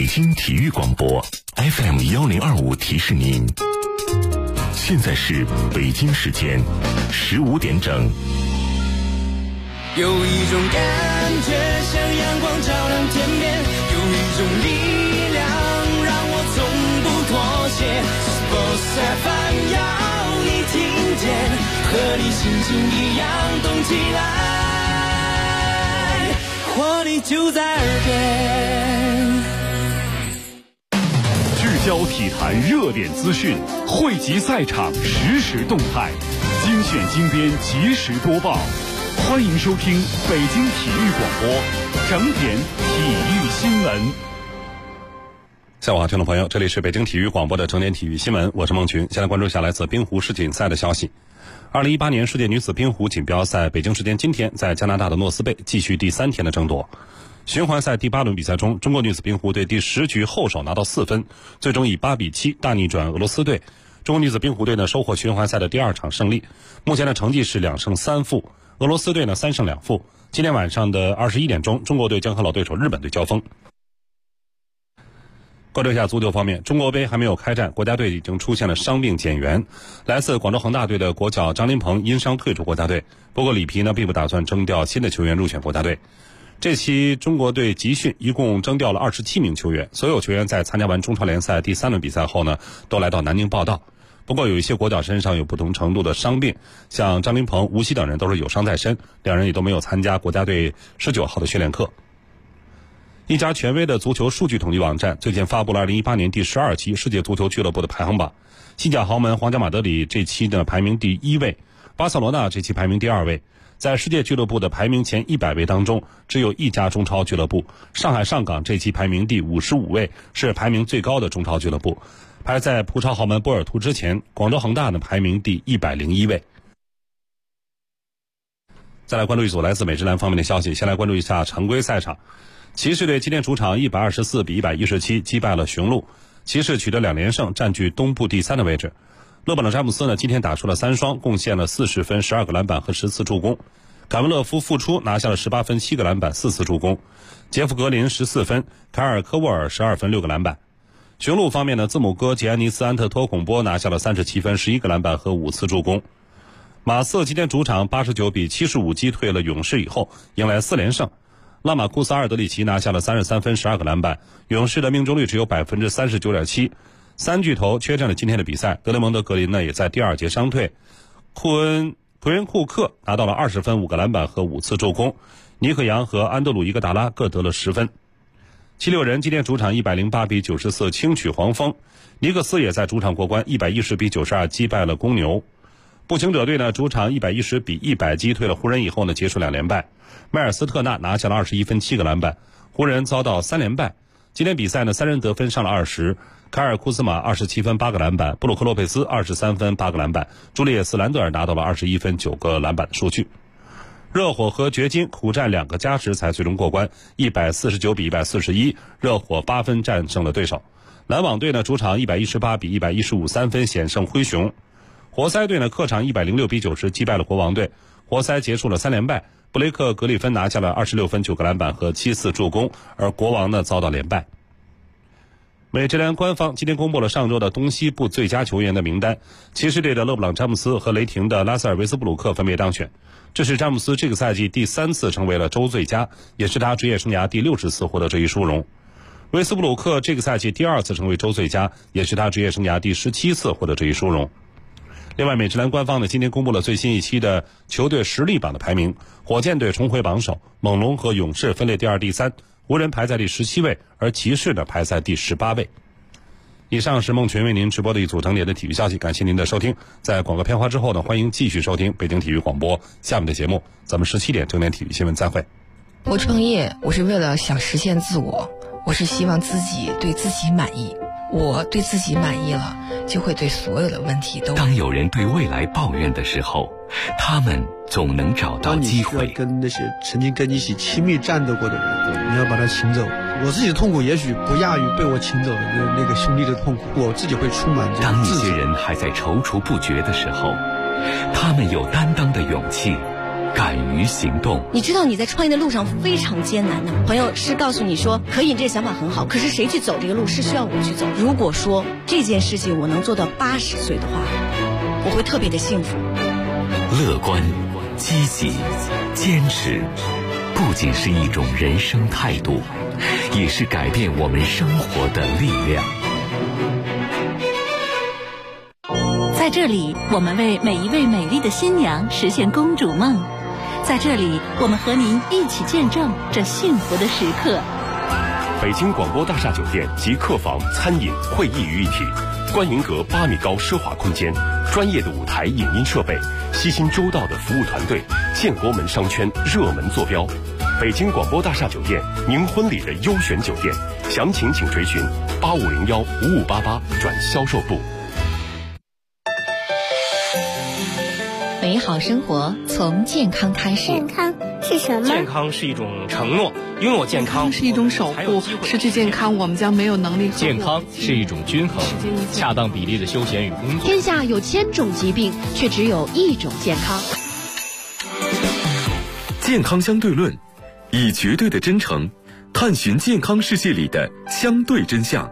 北京体育广播 FM1025提示您，现在是北京时间15点整。 有一种感觉像阳光照亮天边，有一种力量让我从不妥协。Sports FM 要你听见，和你心情一样动起来，活力就在耳边。 聚焦体坛热点资讯，汇集赛场实时动态，精选精编及时播报。欢迎收听北京体育广播整点体育新闻。 下午好，听众朋友，这里是北京体育广播的整点体育新闻，我是孟群。现在关注一下来自冰壶世锦赛的消息。2018年世界女子冰壶锦标赛北京时间今天在加拿大的诺斯贝继续第3天的争夺。循环赛第8轮比赛中，中国女子冰壶队第10局后手拿到4分，最终以8比7大逆转俄罗斯队。中国女子冰壶队呢收获循环赛的第2场胜利，目前的成绩是2胜3负。俄罗斯队呢3胜2负。今天晚上的21点钟，中国队将和老对手日本队交锋。关注一下足球方面，中国杯还没有开战，国家队已经出现了伤病减员。来自广州恒大队的国脚张琳芃因伤退出国家队，不过里皮呢并不打算征调新的球员入选国家队。这期中国队集训一共征调了27名球员，所有球员在参加完中超联赛第3轮比赛后呢，都来到南宁报到。不过有一些国脚身上有不同程度的伤病，像张琳芃、吴曦等人都是有伤在身，两人也都没有参加国家队19号的训练课。一家权威的足球数据统计网站最近发布了2018年第12期世界足球俱乐部的排行榜，西甲豪门皇家马德里这期的排名第1位，巴塞罗那这期排名第2位。在世界俱乐部的排名前100位当中，只有一家中超俱乐部，上海上港这期排名第55位，是排名最高的中超俱乐部，排在葡超豪门波尔图之前。广州恒大呢排名第101位。再来关注一组来自美职篮方面的消息，先来关注一下常规赛场。骑士队今天主场124比117击败了雄鹿，骑士取得2连胜，占据东部第3的位置。勒布朗詹姆斯呢今天打出了3双，贡献了40分、12个篮板和10次助攻。凯文勒夫复出拿下了18分、7个篮板、4次助攻。杰夫格林14分，凯尔科沃尔12分、6个篮板。雄鹿方面呢，字母哥杰安尼斯安特托孔波拿下了37分、11个篮板和5次助攻。马刺今天主场89比75击退了勇士以后，迎来4连胜。拉马库斯阿尔德里奇拿下了33分、12个篮板，勇士的命中率只有 39.7%。3巨头缺阵了今天的比赛，德雷蒙德格林呢也在第2节伤退。奎恩库克拿到了20分、5个篮板和5次助攻。尼克杨和安德鲁伊戈达拉各得了10分。76人今天主场108比94轻取黄蜂。尼克斯也在主场过关，110比92击败了公牛。步行者队呢主场110比100击退了湖人以后呢结束2连败。迈尔斯特纳拿下了21分、7个篮板，湖人遭到3连败。今天比赛呢3人得分上了20，凯尔库兹马27分、8个篮板，布鲁克洛佩斯23分、8个篮板，朱利叶斯兰德尔拿到了21分、9个篮板的数据。热火和掘金苦战2个加时才最终过关，149比141，热火8分战胜了对手。篮网队呢主场118比115 3分险胜灰熊。活塞队呢客场106比90击败了国王队，活塞结束了3连败。布雷克格里芬拿下了26分、9个篮板和7次助攻，而国王呢遭到连败。美职联官方今天公布了上周的东西部最佳球员的名单，骑士队的勒布朗詹姆斯和雷霆的拉塞尔维斯布鲁克分别当选。这是詹姆斯这个赛季第3次成为了周最佳，也是他职业生涯第60次获得这一殊荣。维斯布鲁克这个赛季第2次成为周最佳，也是他职业生涯第17次获得这一殊荣。另外，美职篮官方呢今天公布了最新一期的球队实力榜的排名，火箭队重回榜首，猛龙和勇士分列第2、第3，湖人排在第17位，而骑士呢排在第18位。以上是孟群为您直播的一组整点的体育消息，感谢您的收听。在广告片花之后呢，欢迎继续收听北京体育广播下面的节目，咱们17点整点体育新闻再会。 我创业，我是为了想实现自我，我是希望自己对自己满意。我对自己满意了，就会对所有的问题都。 当有人对未来抱怨的时候，他们总能找到机会。 当你需要跟那些曾经跟你一起亲密战斗过的人，你要把他请走。我自己的痛苦也许不亚于被我请走的那个兄弟的痛苦，我自己会充满这样自责。 当一些人还在踌躇不决的时候，他们有担当的勇气， 敢于行动。 你知道你在创业的路上非常艰难的，朋友是告诉你说可以，这个想法很好，可是谁去走这个路是需要我去走。如果说这件事情我能做到80岁的话，我会特别的幸福。 乐观、积极、坚持，不仅是一种人生态度，也是改变我们生活的力量。 在这里，我们为每一位美丽的新娘实现公主梦。在这里，我们和您一起见证这幸福的时刻。 北京广播大厦酒店集客房、餐饮、会议于一体，观云阁8米高奢华空间，专业的舞台影音设备，悉心周到的服务团队，建国门商圈热门坐标。北京广播大厦酒店，您婚礼的优选酒店，详情请垂询8501-5588转销售部。 美好生活从健康开始。 健康是什么？ 健康是一种承诺，拥有健康是一种守护，失去健康我们将没有能力。 健康是一种均衡，恰当比例的休闲与工作。 天下有1000种疾病，却只有1种健康。 健康相对论，以绝对的真诚探寻健康世界里的相对真相。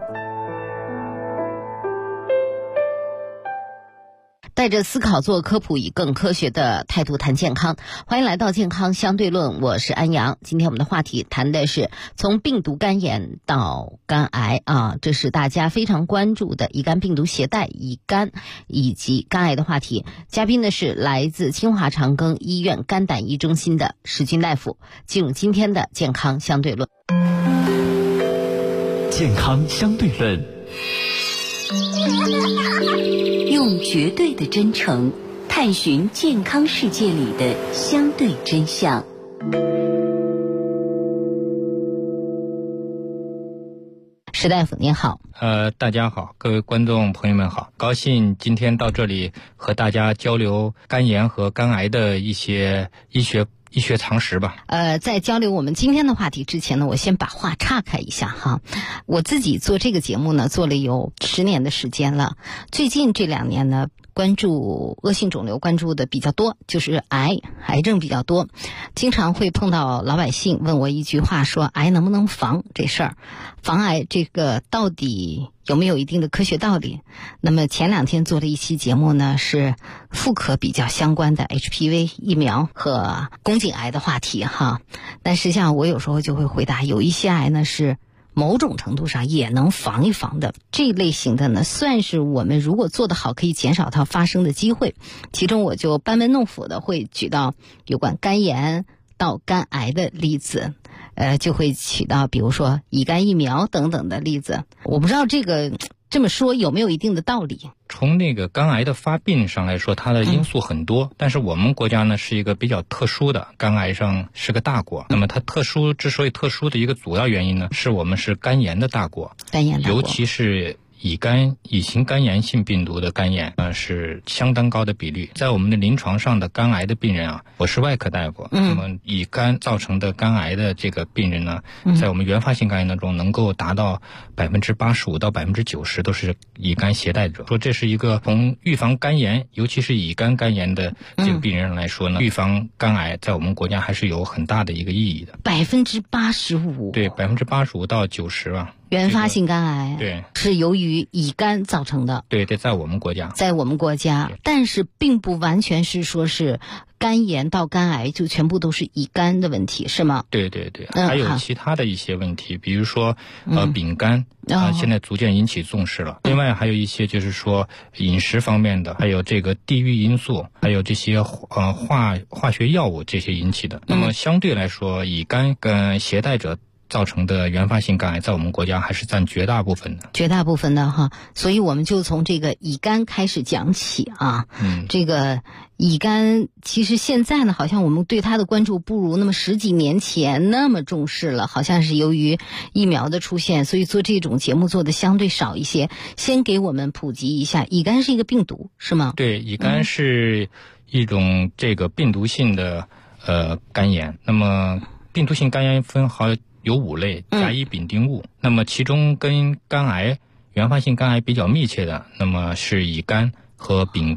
带着思考做科普，以更科学的态度谈健康。欢迎来到健康相对论，我是安阳。今天我们的话题谈的是从病毒肝炎到肝癌啊，这是大家非常关注的乙肝病毒携带、乙肝以及肝癌的话题。嘉宾呢是来自清华长庚医院肝胆胰中心的石军大夫。进入今天的健康相对论。 健康相对论， 用绝对的真诚探寻健康世界里的相对真相。 石大夫您好。 大家好，各位观众朋友们好，高兴今天到这里和大家交流肝炎和肝癌的一些医学常识吧。 在交流我们今天的话题之前呢，我先把话岔开一下哈。我自己做这个节目呢，做了有10年的时间了。最近这2年呢，关注恶性肿瘤关注的比较多，就是癌症比较多。经常会碰到老百姓问我一句话，说癌能不能防这事儿，防癌这个到底有没有一定的科学道理？那么前2天做了一期节目呢，是妇科比较相关的 HPV 疫苗和宫颈癌的话题哈。但实际上我有时候就会回答，有一些癌呢是某种程度上也能防一防的，这类型的呢算是我们如果做得好可以减少它发生的机会。其中我就班门弄斧的会举到有关肝炎到肝癌的例子，就会举到比如说乙肝疫苗等等的例子。我不知道这么说有没有一定的道理。 从那个肝癌的发病上来说，它的因素很多，但是我们国家呢是一个比较特殊的，肝癌上是个大国。那么它之所以特殊的一个主要原因呢，是我们是肝炎的大国，尤其是乙型肝炎性病毒的肝炎是相当高的比率。在我们的临床上的肝癌的病人啊，我是外科大夫，那么乙肝造成的肝癌的这个病人呢，在我们原发性肝炎当中能够达到85%到90%都是乙肝携带者。说这是一个从预防肝炎，尤其是乙肝肝炎的这个病人来说呢，预防肝癌在我们国家还是有很大的一个意义的。 85%？ 对，85%到90%吧。 原发性肝癌对是由于乙肝造成的。 对，在我们国家， 但是并不完全是说是肝炎到肝癌就全部都是乙肝的问题，是吗？ 对，还有其他的一些问题，比如说丙肝现在逐渐引起重视了。另外还有一些就是说饮食方面的，还有这个地域因素，还有这些化学药物这些引起的。那么相对来说，乙肝跟携带者造成的原发性肝癌在我们国家还是占绝大部分的哈，所以我们就从这个乙肝开始讲起啊。这个乙肝其实现在呢，好像我们对它的关注不如那么10几年前那么重视了，好像是由于疫苗的出现，所以做这种节目做的相对少一些。先给我们普及一下，乙肝是一个病毒是吗？ 对，乙肝是一种这个病毒性的肝炎。那么病毒性肝炎有5类，甲乙丙丁戊。那么其中跟肝癌、原发性肝癌比较密切的，那么是乙肝和丙肝。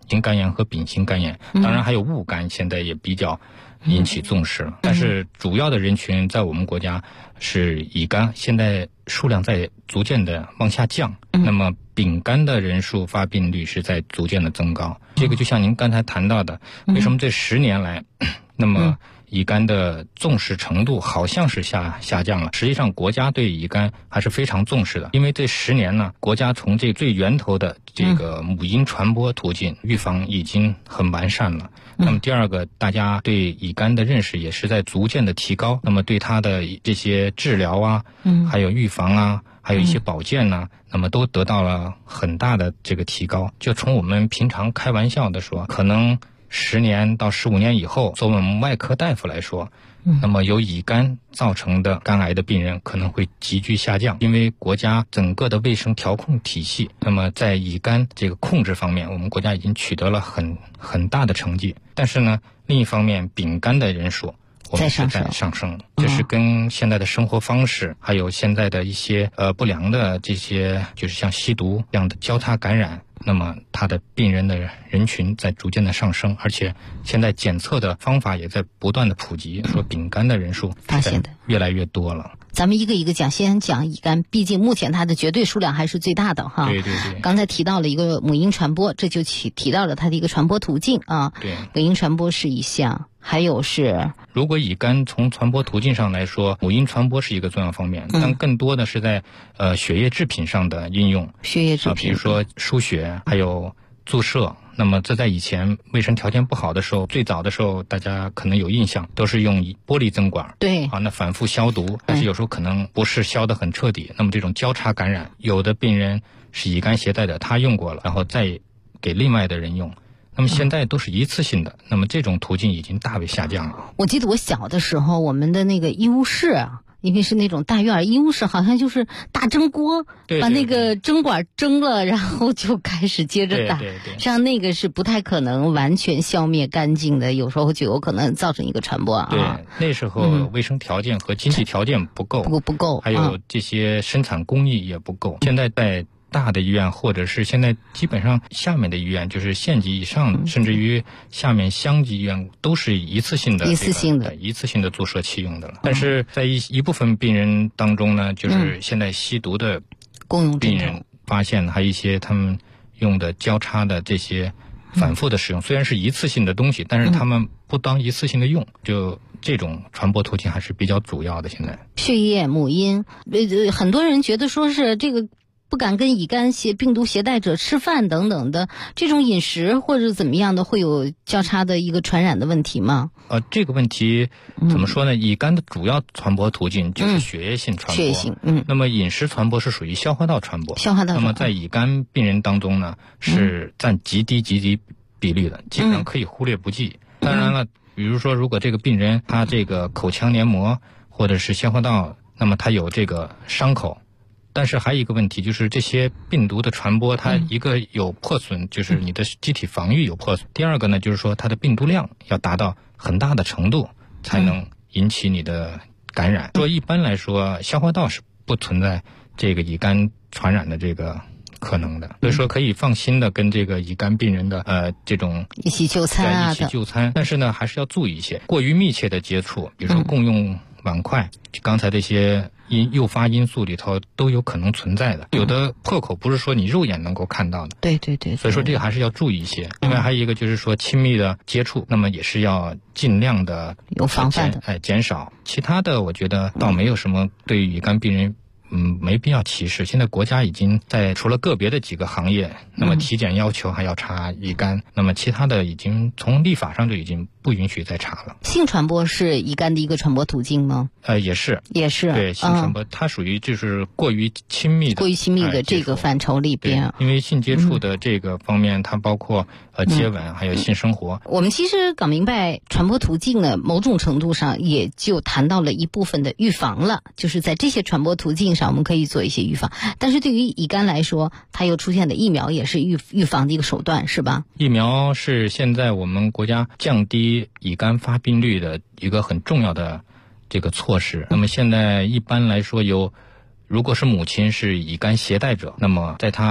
型肝炎和丙型肝炎，当然还有戊肝，现在也比较引起重视了。但是主要的人群在我们国家是乙肝，现在数量在逐渐的往下降，那么丙肝的人数发病率是在逐渐的增高。这个就像您刚才谈到的，为什么这10年来，那么乙肝的重视程度好像是下降了，实际上国家对乙肝还是非常重视的，因为这10年呢，国家从这最源头的这个母婴传播途径预防已经很完善了。那么第二个，大家对乙肝的认识也是在逐渐的提高，那么对它的这些治疗啊，还有预防啊，还有一些保健呢，那么都得到了很大的这个提高。就从我们平常开玩笑的说，可能10年到15年以后，作为我们外科大夫来说，那么由乙肝造成的肝癌的病人可能会急剧下降，因为国家整个的卫生调控体系，那么在乙肝这个控制方面，我们国家已经取得了很大的成绩。但是呢，另一方面，丙肝的人数我们是在上升，这是跟现在的生活方式，还有现在的一些不良的这些，就是像吸毒这样的交叉感染，那么它的病人的人群在逐渐的上升，而且现在检测的方法也在不断的普及，说丙肝的人数发现的越来越多了。 咱们一个一个讲，先讲乙肝，毕竟目前它的绝对数量还是最大的哈。 对对对。 刚才提到了一个母婴传播，这就提到了它的一个传播途径啊。 对。 母婴传播是一项，还有是， 如果乙肝从传播途径上来说，母婴传播是一个重要方面，但更多的是在血液制品上的应用。 血液制品， 比如说输血，还有注射。那么这在以前卫生条件不好的时候，最早的时候大家可能有印象，都是用玻璃针管， 对啊，那反复消毒，但是有时候可能不是消得很彻底。那么这种交叉感染，有的病人是乙肝携带的，他用过了，然后再给另外的人用。那么现在都是一次性的，那么这种途径已经大为下降了。 我记得我小的时候，我们的那个医务室啊，因为是那种大院，医务室好像就是大蒸锅，把那个针管蒸了，然后就开始接着打。像那个是不太可能完全消灭干净的，有时候就有可能造成一个传播啊。 对，那时候卫生条件和经济条件不够，还有这些生产工艺也不够。现在在大的医院，或者是现在基本上下面的医院，就是县级以上，甚至于下面乡级医院，都是一次性的注射器用的了。但是在一部分病人当中呢，就是现在吸毒的病人发现还有一些他们用的交叉的这些反复的使用，虽然是一次性的东西，但是他们不当一次性的用，就这种传播途径还是比较主要的。现在血液母婴，很多人觉得说是这个不敢跟乙肝病毒携带者吃饭等等的，这种饮食或者怎么样的会有交叉的一个传染的问题吗？ 这个问题怎么说呢？乙肝的主要传播途径就是血液性传播， 血液性， 那么饮食传播是属于消化道传播。那么在乙肝病人当中呢，是占极低比例的，基本上可以忽略不计。当然了，比如说如果这个病人他这个口腔黏膜或者是消化道，那么他有这个伤口。但是还有一个问题，就是这些病毒的传播，它一个有破损，就是你的机体防御有破损；第二个呢，就是说它的病毒量要达到很大的程度，才能引起你的感染。说一般来说，消化道是不存在这个乙肝传染的这个可能的，所以说可以放心的跟这个乙肝病人的这种一起就餐一起就餐。但是呢，还是要注意一些，过于密切的接触，比如说共用碗筷，刚才这些诱发因素里头都有可能存在的。有的破口不是说你肉眼能够看到的， 对， 所以说这个还是要注意一些。另外还有一个就是说亲密的接触，那么也是要尽量的有防范的， 减少。其他的我觉得倒没有什么对于乙肝病人没必要歧视。现在国家已经在除了个别的几个行业，那么体检要求还要查乙肝，那么其他的已经从立法上就已经不允许再查了。 性传播是乙肝的一个传播途径吗？ 也是对性传播，它属于就是过于亲密的这个范畴里边。 因为性接触的这个方面，它包括接吻还有性生活。 我们其实搞明白传播途径呢，某种程度上也就谈到了一部分的预防了，就是在这些传播途径上我们可以做一些预防。但是对于乙肝来说，它又出现的疫苗也是预防的一个手段，是吧？ 疫苗是现在我们国家降低乙肝发病率的一个很重要的这个措施。那么现在一般来说如果是母亲是乙肝携带者，那么在她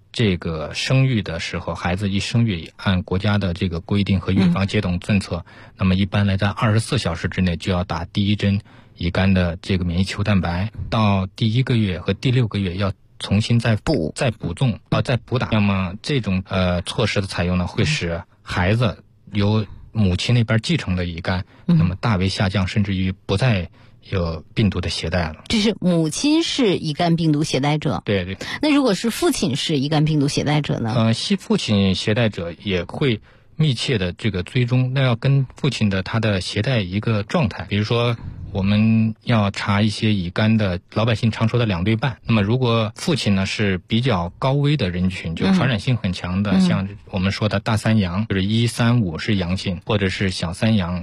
这个生育的时候，孩子一生育，按国家的这个规定和预防接种政策，那么一般来在24小时之内就要打第一针乙肝的这个免疫球蛋白，到第1个月和第6个月要重新再补打。那么这种措施的采用呢，会使孩子由母亲那边继承的乙肝，那么大为下降，甚至于不再有病毒的携带了。 这是母亲是乙肝病毒携带者。 对对。 那如果是父亲是乙肝病毒携带者呢？ 父亲携带者也会密切的这个追踪，那要跟父亲的他的携带一个状态，比如说我们要查一些乙肝的老百姓常说的2对半。那么如果父亲呢是比较高危的人群，就传染性很强的，像我们说的大3阳，就是135是阳性，或者是小3阳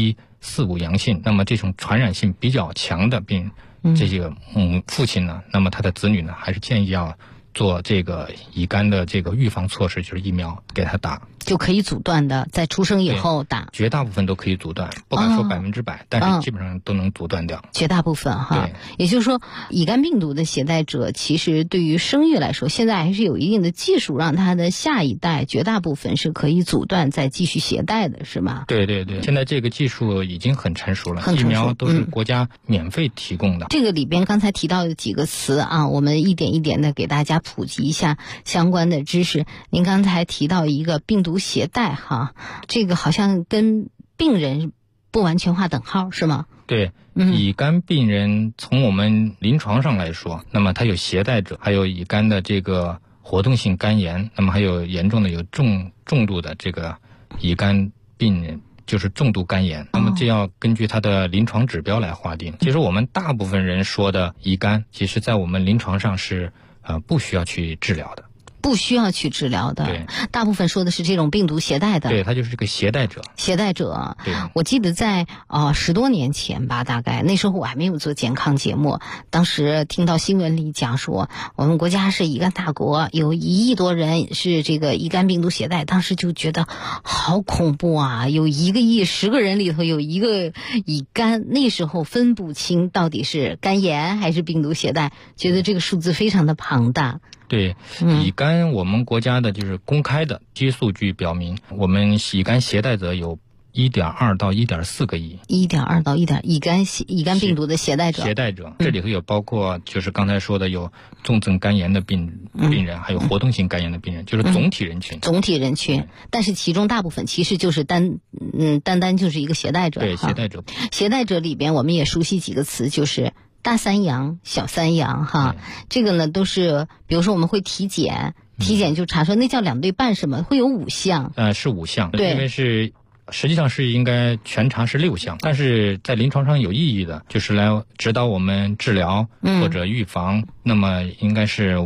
145阳性，那么这种传染性比较强的病人，这个父亲呢，那么他的子女呢，还是建议要做这个乙肝的这个预防措施，就是疫苗给他打。 就可以阻断的，在出生以后打， 绝大部分都可以阻断，不敢说100%，但是基本上都能阻断掉。 绝大部分哈，也就是说，乙肝病毒的携带者，其实对于生育来说，现在还是有一定的技术，让他的下一代绝大部分是可以阻断再继续携带的，是吗？ 对对对，现在这个技术已经很成熟了，疫苗都是国家免费提供的。 这个里边刚才提到的几个词啊，我们一点一点的给大家普及一下相关的知识。您刚才提到一个病毒携带哈，这个好像跟病人不完全划等号，是吗？ 对，乙肝病人从我们临床上来说，那么他有携带者，还有乙肝的这个活动性肝炎，那么还有严重的有重度的这个乙肝病人，就是重度肝炎，那么这要根据他的临床指标来划定。其实我们大部分人说的乙肝，其实在我们临床上是不需要去治疗的。 不需要去治疗的， 对， 大部分说的是这种病毒携带的， 对，它就是这个携带者。 携带者， 对， 我记得在10多年前吧，大概那时候我还没有做健康节目，当时听到新闻里讲说，我们国家是乙肝大国，有1亿多人是这个乙肝病毒携带，当时就觉得好恐怖啊！有1个亿10个人里头有1个乙肝，那时候分不清到底是肝炎还是病毒携带，觉得这个数字非常的庞大。 对，乙肝我们国家的就是公开的基数据表明，我们乙肝携带者有1.2到1.4个亿。 1.2到1.乙肝病毒的携带者。 这里头有包括就是刚才说的有重症肝炎的病人，还有活动性肝炎的病人，就是总体人群。 总体人群，但是其中大部分其实就是单就是一个携带者。 对，携带者。 携带者里边我们也熟悉几个词，就是大3阳、小3阳哈，这个呢都是，比如说我们会体检就查出那叫2对半什么，会有5项。 是5项， 对， 因为实际上是应该全查是6项，但是在临床上有意义的，就是来指导我们治疗或者预防，那么应该是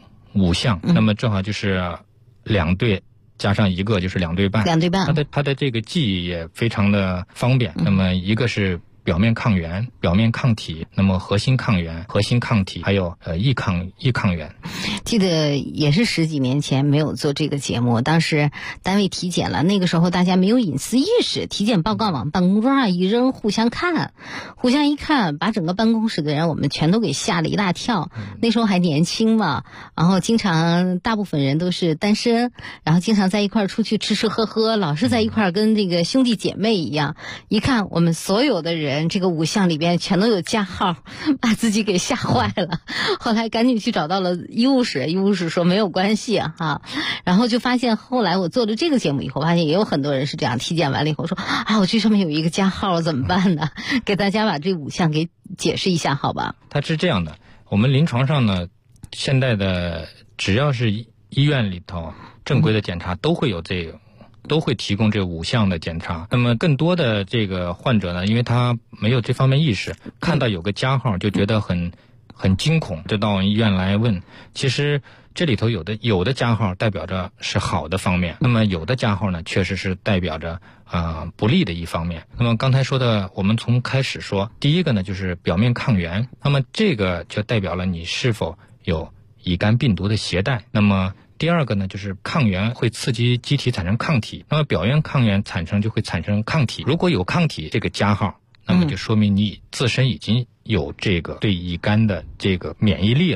5项，那么正好就是2对。加上1个就是2对半。 2对半。 它的这个记忆也非常的方便。那么一个是表面抗原、表面抗体，那么核心抗原、核心抗体，还有异抗原。 记得也是10几年前没有做这个节目，当时单位体检了，那个时候大家没有隐私意识，体检报告往办公桌上一扔，互相一看，把整个办公室的人我们全都给吓了一大跳。那时候还年轻嘛，然后大部分人都是单身，然后经常在一块出去吃喝，老是在一块跟这个兄弟姐妹一样。一看我们所有的人这个5项里边全都有加号，把自己给吓坏了。后来赶紧去找到了医务室说没有关系哈，然后就发现后来我做了这个节目以后，发现也有很多人是这样，体检完了以后说我这上面有一个加号怎么办呢？给大家把这5项给解释一下好吧。 它是这样的，我们临床上呢，现在的只要是医院里头正规的检查都会有这个，都会提供这5项的检查。那么更多的这个患者呢，因为他没有这方面意识，看到有个加号就觉得很惊恐，就到我们医院来问。其实这里头有的加号代表着是好的方面，那么有的加号呢确实是代表着不利的一方面。那么刚才说的，我们从开始说，第一个呢就是表面抗原，那么这个就代表了你是否有乙肝病毒的携带。那么第二个呢，就是抗原会刺激机体产生抗体，那么表面抗原就会产生抗体。如果有抗体这个加号，那么就说明你自身已经有这个对乙肝的这个免疫力了。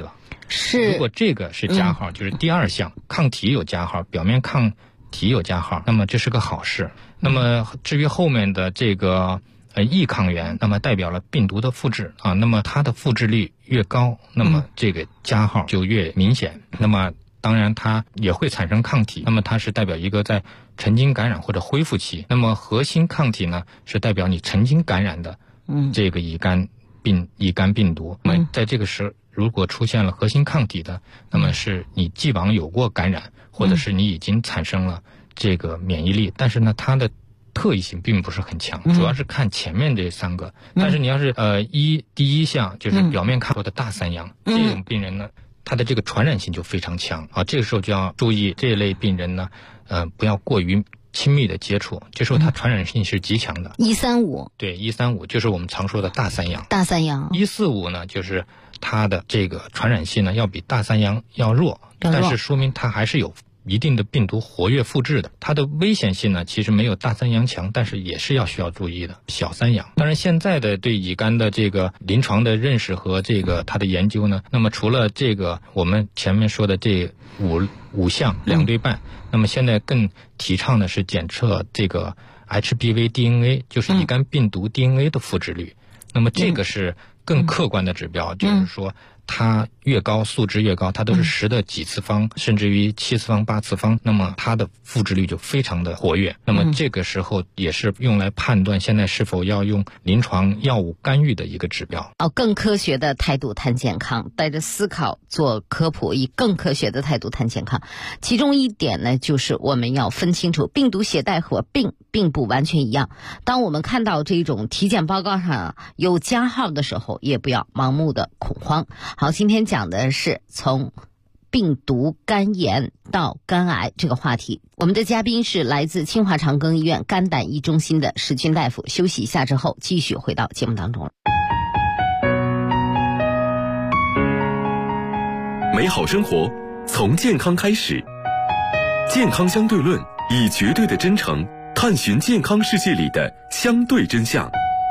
是，如果这个是加号，就是第二项抗体有加号，表面抗体有加号，那么这是个好事。那么至于后面的这个异抗原，那么代表了病毒的复制啊，那么它的复制率越高，那么这个加号就越明显。那么当然它也会产生抗体，那么它是代表一个在曾经感染或者恢复期。那么核心抗体呢，是代表你曾经感染的这个乙肝病毒。那么在这个时如果出现了核心抗体的，那么是你既往有过感染，或者是你已经产生了这个免疫力，但是呢它的特异性并不是很强，主要是看前面这3个。但是你要是第一项就是表面看过的大三阳，这种病人呢，他的这个传染性就非常强啊。这个时候就要注意这一类病人呢，不要过于亲密的接触，这时候它传染性是极强的。 135， 对，135就是我们常说的大三阳。 大三阳。 145呢，就是它的这个传染性呢要比大三阳要弱，但是说明它还是有一定的病毒活跃复制的。它的危险性呢其实没有大三阳强，但是也是需要注意的。小三阳。当然现在的对乙肝的这个临床的认识和这个它的研究呢，那么除了这个我们前面说的这五项2对半，那么现在更提倡的是检测这个 HBV DNA， 就是乙肝病毒 DNA 的复制率。那么这个是更客观的指标，就是说它越高，数值越高，它都是10的几次方，甚至于7次方、8次方，那么它的复制率就非常的活跃。那么这个时候也是用来判断现在是否要用临床药物干预的一个指标。 更科学的态度谈健康，带着思考做科普，以更科学的态度谈健康。其中一点呢，就是我们要分清楚病毒携带和病并不完全一样。当我们看到这种体检报告上有加号的时候，也不要盲目的恐慌。好，今天讲的是从病毒肝炎到肝癌这个话题。我们的嘉宾是来自清华长庚医院肝胆胰中心的史军大夫。休息一下之后，继续回到节目当中。 美好生活从健康开始，健康相对论以绝对的真诚探寻健康世界里的相对真相。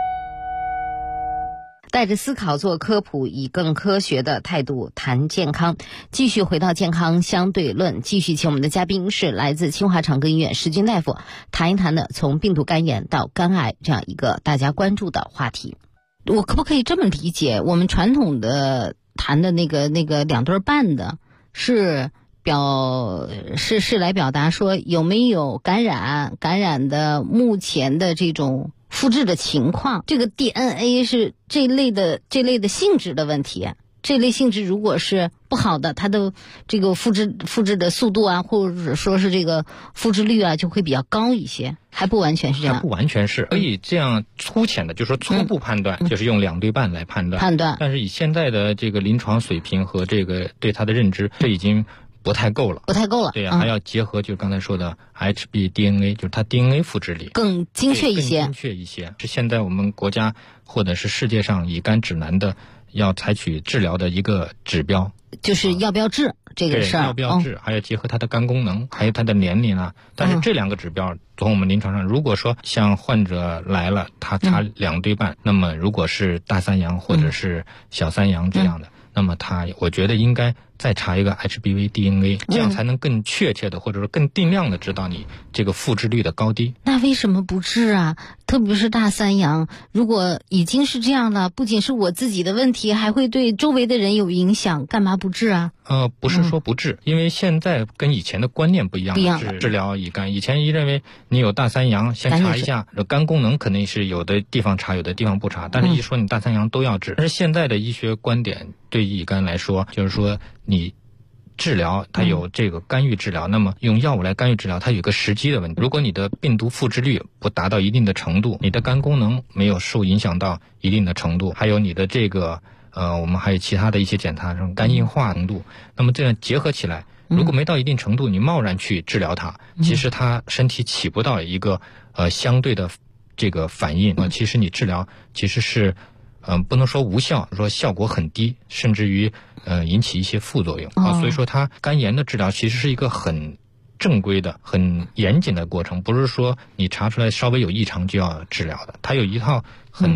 带着思考做科普，以更科学的态度谈健康。继续回到健康相对论，继续请我们的嘉宾是来自清华长庚医院史军大夫，谈一谈的从病毒肝炎到肝癌这样一个大家关注的话题。我可不可以这么理解，我们传统的谈的那个2对半的是来表达说有没有感染的目前的这种复制的情况，这个 DNA 是这类的性质的问题。这类性质如果是不好的，它的这个复制的速度啊，或者说是这个复制率啊，就会比较高一些。还不完全是这样， 还不完全是，可以这样粗浅的，就是说初步判断，就是用2对半来判断。但是以现在的这个临床水平和这个对它的认知，这已经不太够了。对啊，还要结合就刚才说的 HBDNA， 就是它 DNA 复制力更精确一些。 是现在我们国家或者是世界上乙肝指南的要采取治疗的一个指标， 就是要不要治这个事儿， 要不要治，还要结合它的肝功能，还有它的年龄啊。但是这2个指标从我们临床上，如果说像患者来了，他查2对半，那么如果是大三阳或者是小三阳这样的，那么我觉得应该再查一个 HBV DNA， 这样才能更确切的或者说更定量的知道你这个复制率的高低。 那为什么不治啊？特别是大三阳，如果已经是这样了，不仅是我自己的问题，还会对周围的人有影响，干嘛不治啊？ 不是说不治，因为现在跟以前的观念不一样了。治疗乙肝，以前认为你有大三阳，先查一下肝功能，肯定是有的地方查，有的地方不查。但是一说你大三阳都要治。但是现在的医学观点对乙肝来说，就是说你治疗它有这个干预治疗，那么用药物来干预治疗，它有个时机的问题。如果你的病毒复制率不达到一定的程度，你的肝功能没有受影响到一定的程度，还有你的这个我们还有其他的一些检查，这种肝硬化程度，那么这样结合起来，如果没到一定程度，你贸然去治疗它，其实它身体起不到一个相对的这个反应。其实你治疗其实是不能说无效，说效果很低，甚至于引起一些副作用所以说它肝炎的治疗其实是一个很正规的、很严谨的过程，不是说你查出来稍微有异常就要治疗的，它有一套很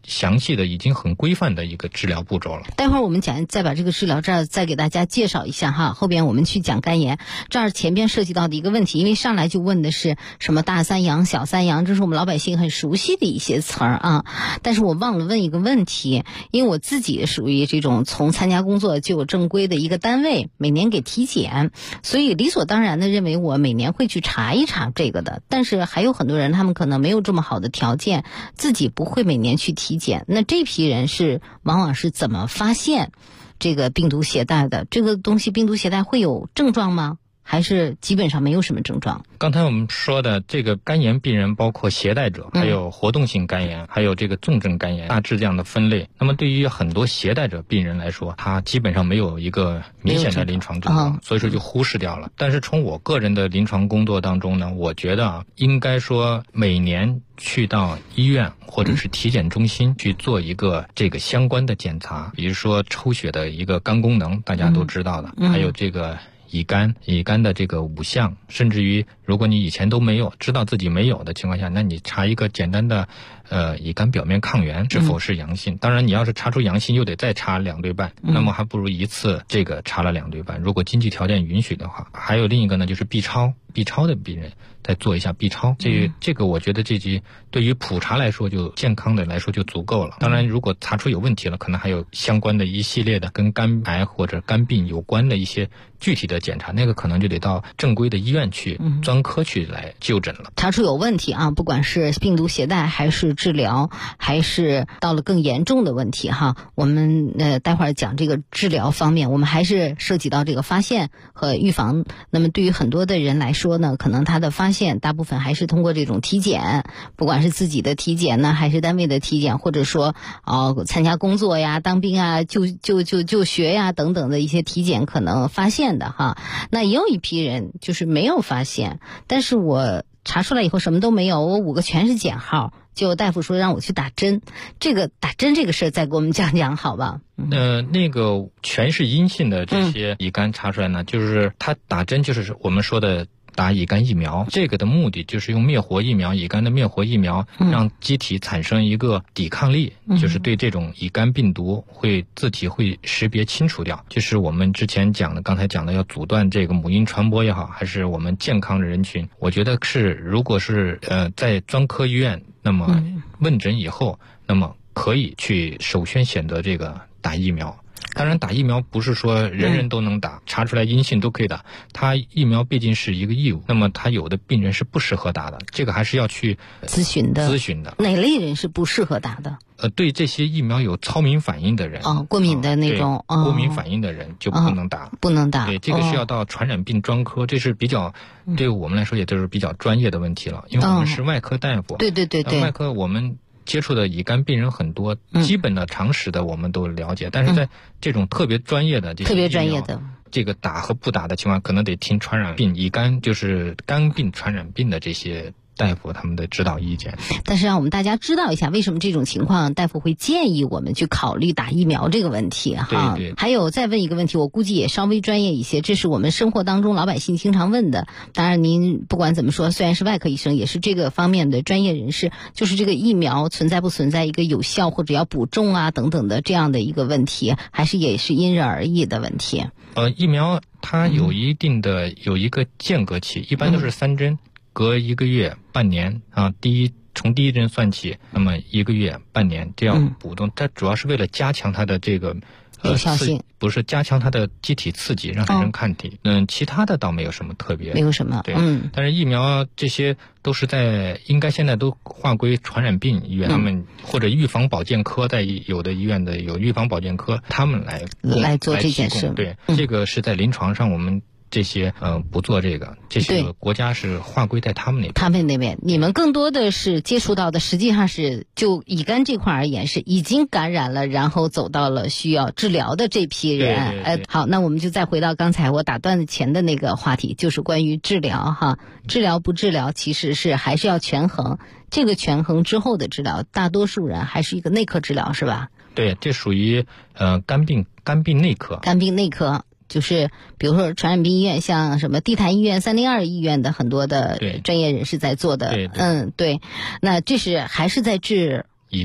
详细的、已经很规范的一个治疗步骤了。 待会儿我们再把这个治疗这儿再给大家介绍一下哈，后边我们去讲肝炎。这儿前边涉及到的一个问题，因为上来就问的是什么大三阳、小三阳，这是我们老百姓很熟悉的一些词儿啊。但是我忘了问一个问题，因为我自己属于这种从参加工作就有正规的一个单位，每年给体检，所以理所当然的认为我每年会去查一查这个的。但是还有很多人，他们可能没有这么好的条件，自己不会每年去体检。那这批人往往是怎么发现这个病毒携带的？这个东西病毒携带会有症状吗？还是基本上没有什么症状？ 刚才我们说的这个肝炎病人包括携带者，还有活动性肝炎，还有这个重症肝炎，大致这样的分类。那么对于很多携带者病人来说，他基本上没有一个明显的临床症状，所以说就忽视掉了。但是从我个人的临床工作当中呢，我觉得应该说每年去到医院或者是体检中心去做一个这个相关的检查，比如说抽血的一个肝功能，大家都知道的，还有这个乙肝的这个5项，甚至于如果你以前都没有知道自己没有的情况下，那你查一个简单的乙肝表面抗原是否是阳性。当然你要是查出阳性又得再查2对半，那么还不如一次这个查了2对半，如果经济条件允许的话。还有另一个呢，就是 B 超的病人再做一下 B 超，这个我觉得对于普查来说，就健康的来说就足够了。当然如果查出有问题了，可能还有相关的一系列的跟肝癌或者肝病有关的一些具体的检查，那个可能就得到正规的医院去专科去来就诊了。 查出有问题啊，不管是病毒携带还是治疗，还是到了更严重的问题哈，我们待会儿讲这个治疗方面，我们还是涉及到这个发现和预防。那么对于很多的人来说呢，可能他的发现大部分还是通过这种体检，不管是自己的体检呢，还是单位的体检，或者说参加工作呀、当兵啊、就学呀等等的一些体检可能发现的哈。那也有一批人就是没有发现，但是我查出来以后什么都没有，我5个全是减号，就大夫说让我去打针。这个打针这个事儿再给我们讲讲好吧？ 那个全是阴性的这些乙肝查出来呢，就是他打针就是我们说的打乙肝疫苗，这个的目的就是用灭活疫苗，乙肝的灭活疫苗，让机体产生一个抵抗力，就是对这种乙肝病毒自体会识别清除掉。就是我们之前刚才讲的要阻断这个母婴传播也好，还是我们健康的人群，我觉得如果是在专科医院，那么问诊以后，那么可以去首先选择这个打疫苗。当然打疫苗不是说人人都能打，查出来阴性都可以打，它疫苗毕竟是一个义务，那么它有的病人是不适合打的，这个还是要去咨询的。 哪类人是不适合打的？ 对这些疫苗有超敏反应的人， 过敏的那种， 过敏反应的人就不能打， 不能打。 对，这个需要到传染病专科，这是比较对我们来说也就是比较专业的问题了，因为我们是外科大夫。 对， 外科我们接触的乙肝病人很多，基本的常识的我们都了解，但是在这种特别专业的这个打和不打的情况，可能得听传染病乙肝就是肝病传染病的这些大夫他们的指导意见。 但是让我们大家知道一下，为什么这种情况大夫会建议我们去考虑打疫苗这个问题哈。 对。 还有再问一个问题，我估计也稍微专业一些，这是我们生活当中老百姓经常问的。当然您不管怎么说，虽然是外科医生，也是这个方面的专业人士，就是这个疫苗存在不存在一个有效或者要补种啊等等的这样的一个问题，还是也是因人而异的问题。 疫苗它有一定的有一个间隔期，一般都是3针。隔1个月、半年啊，从第一针算起，那么1个月、半年这样补充，它主要是为了加强它的这个有效性， 不是加强它的机体刺激，让产生抗体。其他的倒没有什么特别， 没有什么。 对，但是疫苗这些都是应该现在都划归传染病医院，他们或者预防保健科，在有的医院的有预防保健科，他们来做这件事。 对，这个是在临床上我们。这些不做这些国家是划归在他们那边。 你们更多的是接触到的，实际上是就乙肝这块而言，是已经感染了，然后走到了需要治疗的这批人。 对。 好，那我们就再回到刚才我打断前的那个话题，就是关于治疗哈。治疗不治疗，其实还是要权衡。这个权衡之后的治疗，大多数人还是一个内科治疗，是吧？ 对，这属于肝病内科。 肝病内科。就是比如说传染病医院，像什么地坛医院、302医院的很多的专业人士在做的。 对。 对。那这是还是在治乙肝。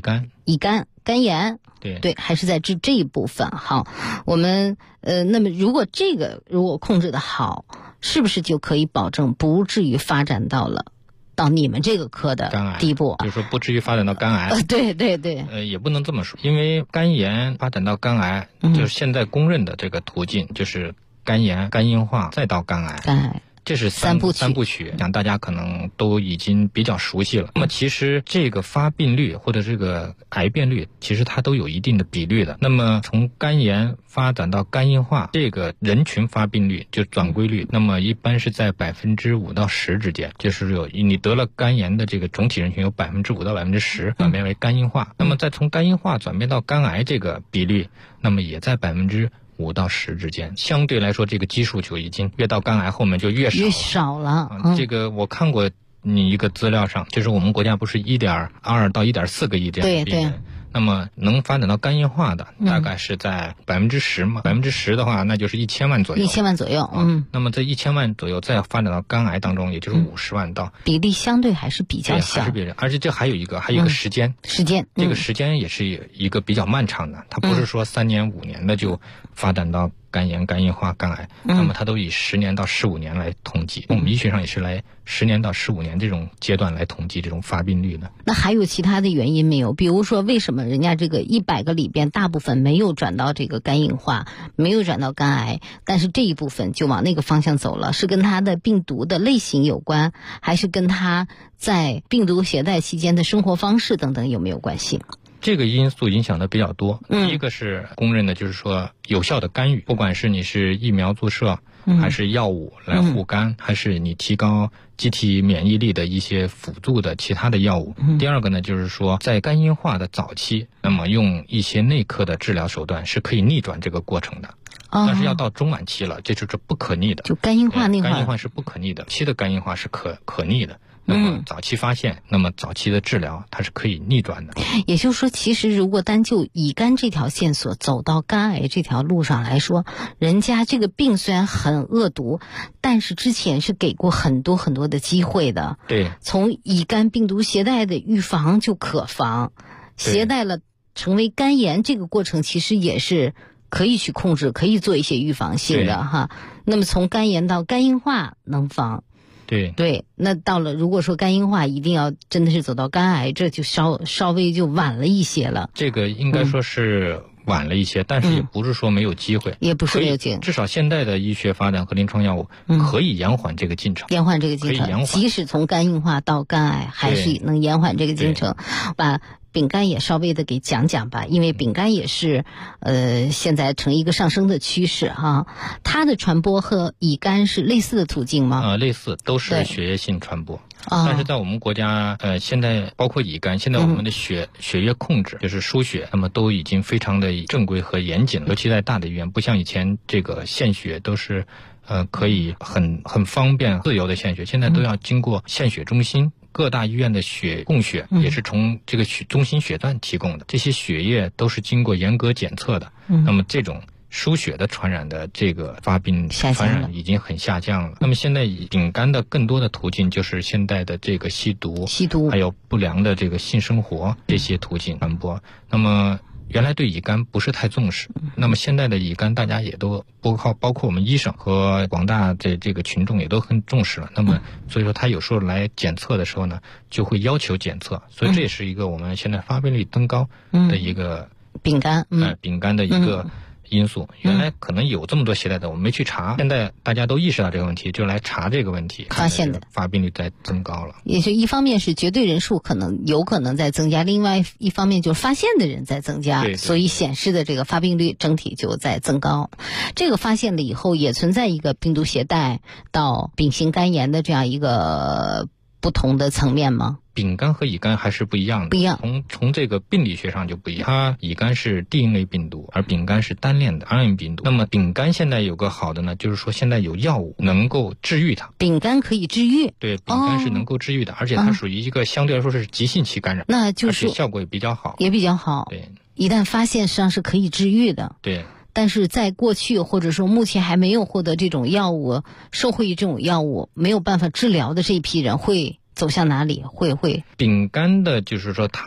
乙肝、肝炎， 对， 还是在这一部分。好，我们那么如果控制的好，是不是就可以保证不至于发展到你们这个科的地步？ 就是说不至于发展到肝癌。 对， 也不能这么说，因为肝炎发展到肝癌，就是现在公认的这个途径，就是肝炎、肝硬化再到肝癌。这是三部曲，讲大家可能都已经比较熟悉了。那么其实这个发病率或者这个癌变率，其实它都有一定的比率的。那么从肝炎发展到肝硬化，这个人群发病率就转归率，那么一般是在5%到10%之间，就是你得了肝炎的这个总体人群有5%到10%转变为肝硬化。那么再从肝硬化转变到肝癌这个比率，那么也在5%到10%之间，相对来说这个基数就已经越到肝癌后面就越少了。 这个我看过你一个资料上，就是我们国家不是1.2到1.4个亿这样的病人，那么能发展到肝硬化的大概是在10%嘛，10%的话那就是1000万左右。 1000万左右， 那么这1000万左右再发展到肝癌当中，也就是50万到， 比例相对还是比较小， 而且这还有一个时间，这个时间也是一个比较漫长的，它不是说3年5年的就发展到肝炎、肝硬化、肝癌，那么它都以10年到15年来统计。我们医学上也是来10年到15年这种阶段来统计这种发病率的。 那还有其他的原因没有？比如说为什么人家这个100个里边大部分没有转到这个肝硬化，没有转到肝癌，但是这一部分就往那个方向走了？是跟它的病毒的类型有关，还是跟它在病毒携带期间的生活方式等等有没有关系？ 这个因素影响的比较多。第一个是公认的，就是说有效的干预，不管是你是疫苗注射，还是药物来护肝，还是你提高机体免疫力的一些辅助的其他的药物。第二个呢，就是说在肝硬化的早期，那么用一些内科的治疗手段是可以逆转这个过程的。但是要到中晚期了，这就是不可逆的。 就肝硬化那会儿， 肝硬化是不可逆的，期的肝硬化是可逆的。那么早期发现，那么早期的治疗它是可以逆转的。 也就是说，其实如果单就乙肝这条线索走到肝癌这条路上来说，人家这个病虽然很恶毒，但是之前是给过很多很多的机会的。 对， 从乙肝病毒携带的预防就可防，携带了成为肝炎这个过程其实也是可以去控制，可以做一些预防性的哈。那么从肝炎到肝硬化能防。对，那到了如果说肝硬化一定要真的是走到肝癌，这就稍微就晚了一些了。 这个应该说是晚了一些，但是也不是说没有机会， 也不是没有机会。 至少现在的医学发展和临床药物可以延缓这个进程， 即使从肝硬化到肝癌，还是能延缓这个进程。把丙肝也稍微的给讲讲吧，因为丙肝也是现在呈一个上升的趋势哈。它的传播和乙肝是类似的途径吗？ 类似，都是血液性传播。但是在我们国家现在包括乙肝，现在我们的血液控制就是输血，那么都已经非常的正规和严谨了，尤其在大的医院，不像以前这个献血都是可以很方便自由的献血，现在都要经过献血中心。各大医院的血供血也是从这个中心血站提供的，这些血液都是经过严格检测的。那么这种输血的传染的这个发病传染已经很下降了。那么现在丙肝的更多的途径就是现在的这个吸毒，还有不良的这个性生活这些途径传播。那么原来对乙肝不是太重视，那么现在的乙肝大家也都包括我们医生和广大的这个群众也都很重视了。那么所以说他有时候来检测的时候呢，就会要求检测，所以这也是一个我们现在发病率增高的一个丙肝的一个因素。原来可能有这么多携带的，我们没去查，现在大家都意识到这个问题，就来查这个问题， 发现的发病率在增高了。 也是一方面是绝对人数有可能在增加，另外一方面就是发现的人在增加，所以显示的这个发病率整体就在增高。这个发现了以后，也存在一个病毒携带到丙型肝炎的这样一个不同的层面吗？ 丙肝和乙肝还是不一样的， 不一样。 从这个病理学上就不一样。它乙肝是地因类病毒，而丙肝是单链的 RNA 病毒。那么丙肝现在有个好的呢，就是说现在有药物能够治愈它。 丙肝可以治愈？ 对，丙肝是能够治愈的，而且它属于一个相对来说是急性期感染， 那就是而且效果也比较好。对， 一旦发现实际上是可以治愈的。 对。 但是在过去或者说目前还没有获得这种药物，受惠于这种药物没有办法治疗的这一批人会走向哪里？会丙肝的就是说它的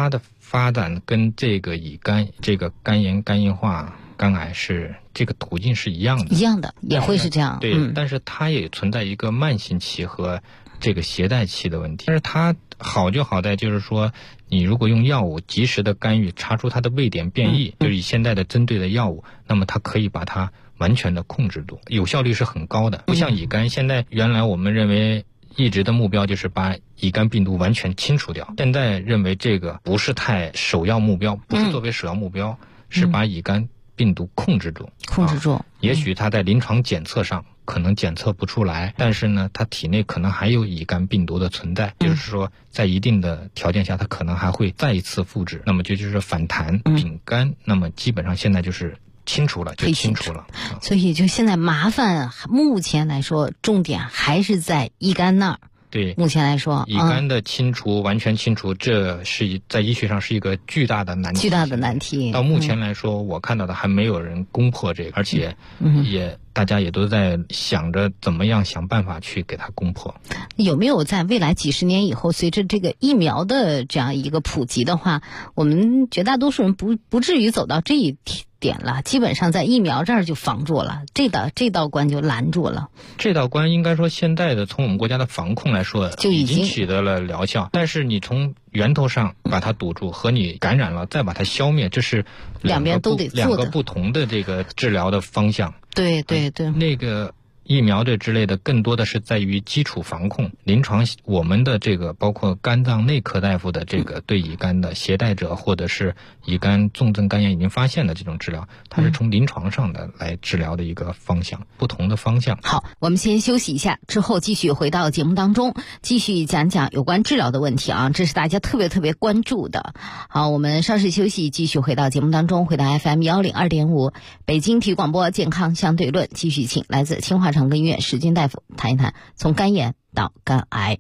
发展跟这个乙肝、这个肝炎、肝硬化、肝癌是这个途径是一样的， 一样的也会是这样。 对，但是它也存在一个慢性期和这个携带期的问题。但是它好就好在就是说，你如果用药物及时的干预，查出它的位点变异，就是以现在的针对的药物，那么它可以把它完全的控制住，有效率是很高的。不像乙肝，现在原来我们认为一直的目标就是把乙肝病毒完全清除掉，现在认为这个不是太首要目标，不是作为首要目标，是把乙肝病毒控制住。也许它在临床检测上可能检测不出来，但是呢，它体内可能还有乙肝病毒的存在，就是说在一定的条件下，它可能还会再一次复制，那么就是反弹丙肝，那么基本上现在就是清除了，就清除了。 所以就现在麻烦，目前来说重点还是在乙肝那儿。 对， 目前来说， 乙肝的清除，完全清除，这是在医学上是一个巨大的难题。 巨大的难题。 到目前来说，我看到的还没有人攻破这个，而且大家也都在想着怎么样想办法去给它攻破。 有没有在未来几十年以后，随着这个疫苗的这样一个普及的话，我们绝大多数人不至于走到这一点了，基本上在疫苗这儿就防住了，这道关就拦住了。 这道关应该说现在的从我们国家的防控来说，就已经取得了疗效，但是你从源头上把它堵住和你感染了再把它消灭，这是两边都得做的两个不同的这个治疗的方向。 对对对， 那个疫苗这之类的更多的是在于基础防控。临床我们的这个包括肝脏内科大夫的这个对乙肝的携带者或者是乙肝重症肝炎已经发现的这种治疗，它是从临床上的来治疗的一个方向，不同的方向。 好，我们先休息一下，之后继续回到节目当中，继续讲讲有关治疗的问题啊，这是大家特别关注的。好，我们稍事休息，继续回到节目当中，回到 FM102.5 北京体育广播健康相对论，继续请来自清华长庚医院石军大夫谈一谈从肝炎到肝癌。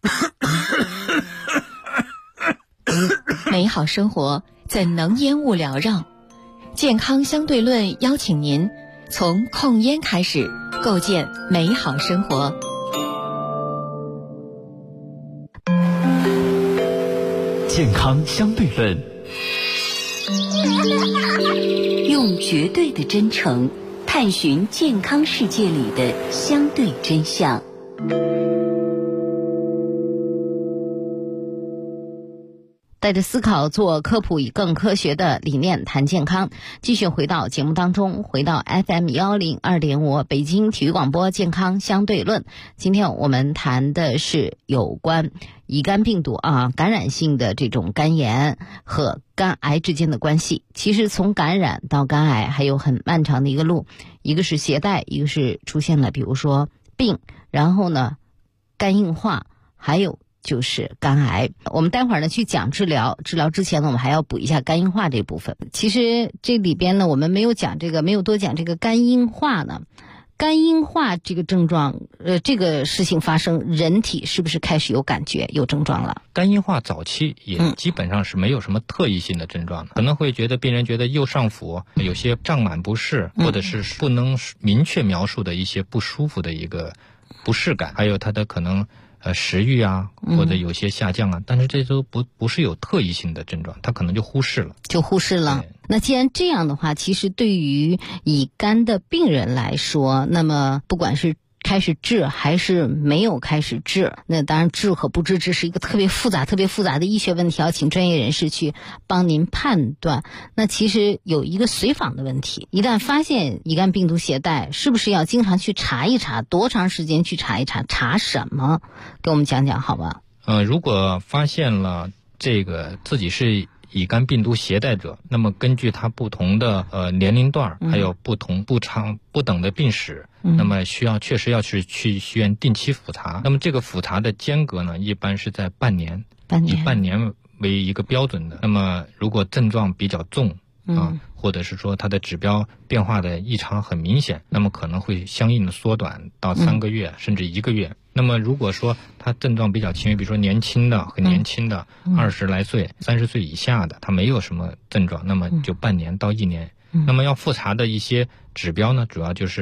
美好生活怎能烟雾缭绕？健康相对论邀请您从控烟开始，构建美好生活。 健康相对论， 用绝对的真诚探寻健康世界里的相对真相。 带着思考做科普，以更科学的理念谈健康。继续回到节目当中，回到 FM102.5 北京体育广播健康相对论。今天我们谈的是有关乙肝病毒感染性的这种肝炎和肝癌之间的关系。其实从感染到肝癌还有很漫长的一个路，一个是携带，一个是出现了比如说病，然后呢肝硬化，还有就是肝癌。我们待会儿呢去讲治疗之前呢，我们还要补一下肝硬化这部分。其实这里边呢我们没有多讲这个肝硬化呢。肝硬化这个症状这个事情发生，人体是不是开始有感觉有症状了？ 肝硬化早期也基本上是没有什么特异性的症状的，可能会病人觉得右上腹有些胀满不适，或者是不能明确描述的一些不舒服的一个不适感，还有他的可能食欲啊，或者有些下降啊，但是这都不是有特异性的症状，他可能就忽视了。 那既然这样的话，其实对于乙肝的病人来说，那么不管是开始治还是没有开始治，那当然治和不治，这是一个特别复杂的医学问题，要请专业人士去帮您判断。那其实有一个随访的问题，一旦发现乙肝病毒携带，是不是要经常去查一查？多长时间去查一查？查什么？给我们讲讲好吧？ 如果发现了这个自己是乙肝病毒携带者，那么根据他不同的年龄段，还有不长不等的病史，那么确实要去医院定期复查。那么这个复查的间隔呢，一般是在半年，以半年为一个标准的。那么如果症状比较重或者是说它的指标变化的异常很明显，那么可能会相应的缩短到3个月甚至1个月。那么如果说他症状比较轻微，比如说很年轻的20来岁30岁以下的，他没有什么症状，那么就半年到1年。那么要复查的一些指标呢，主要就是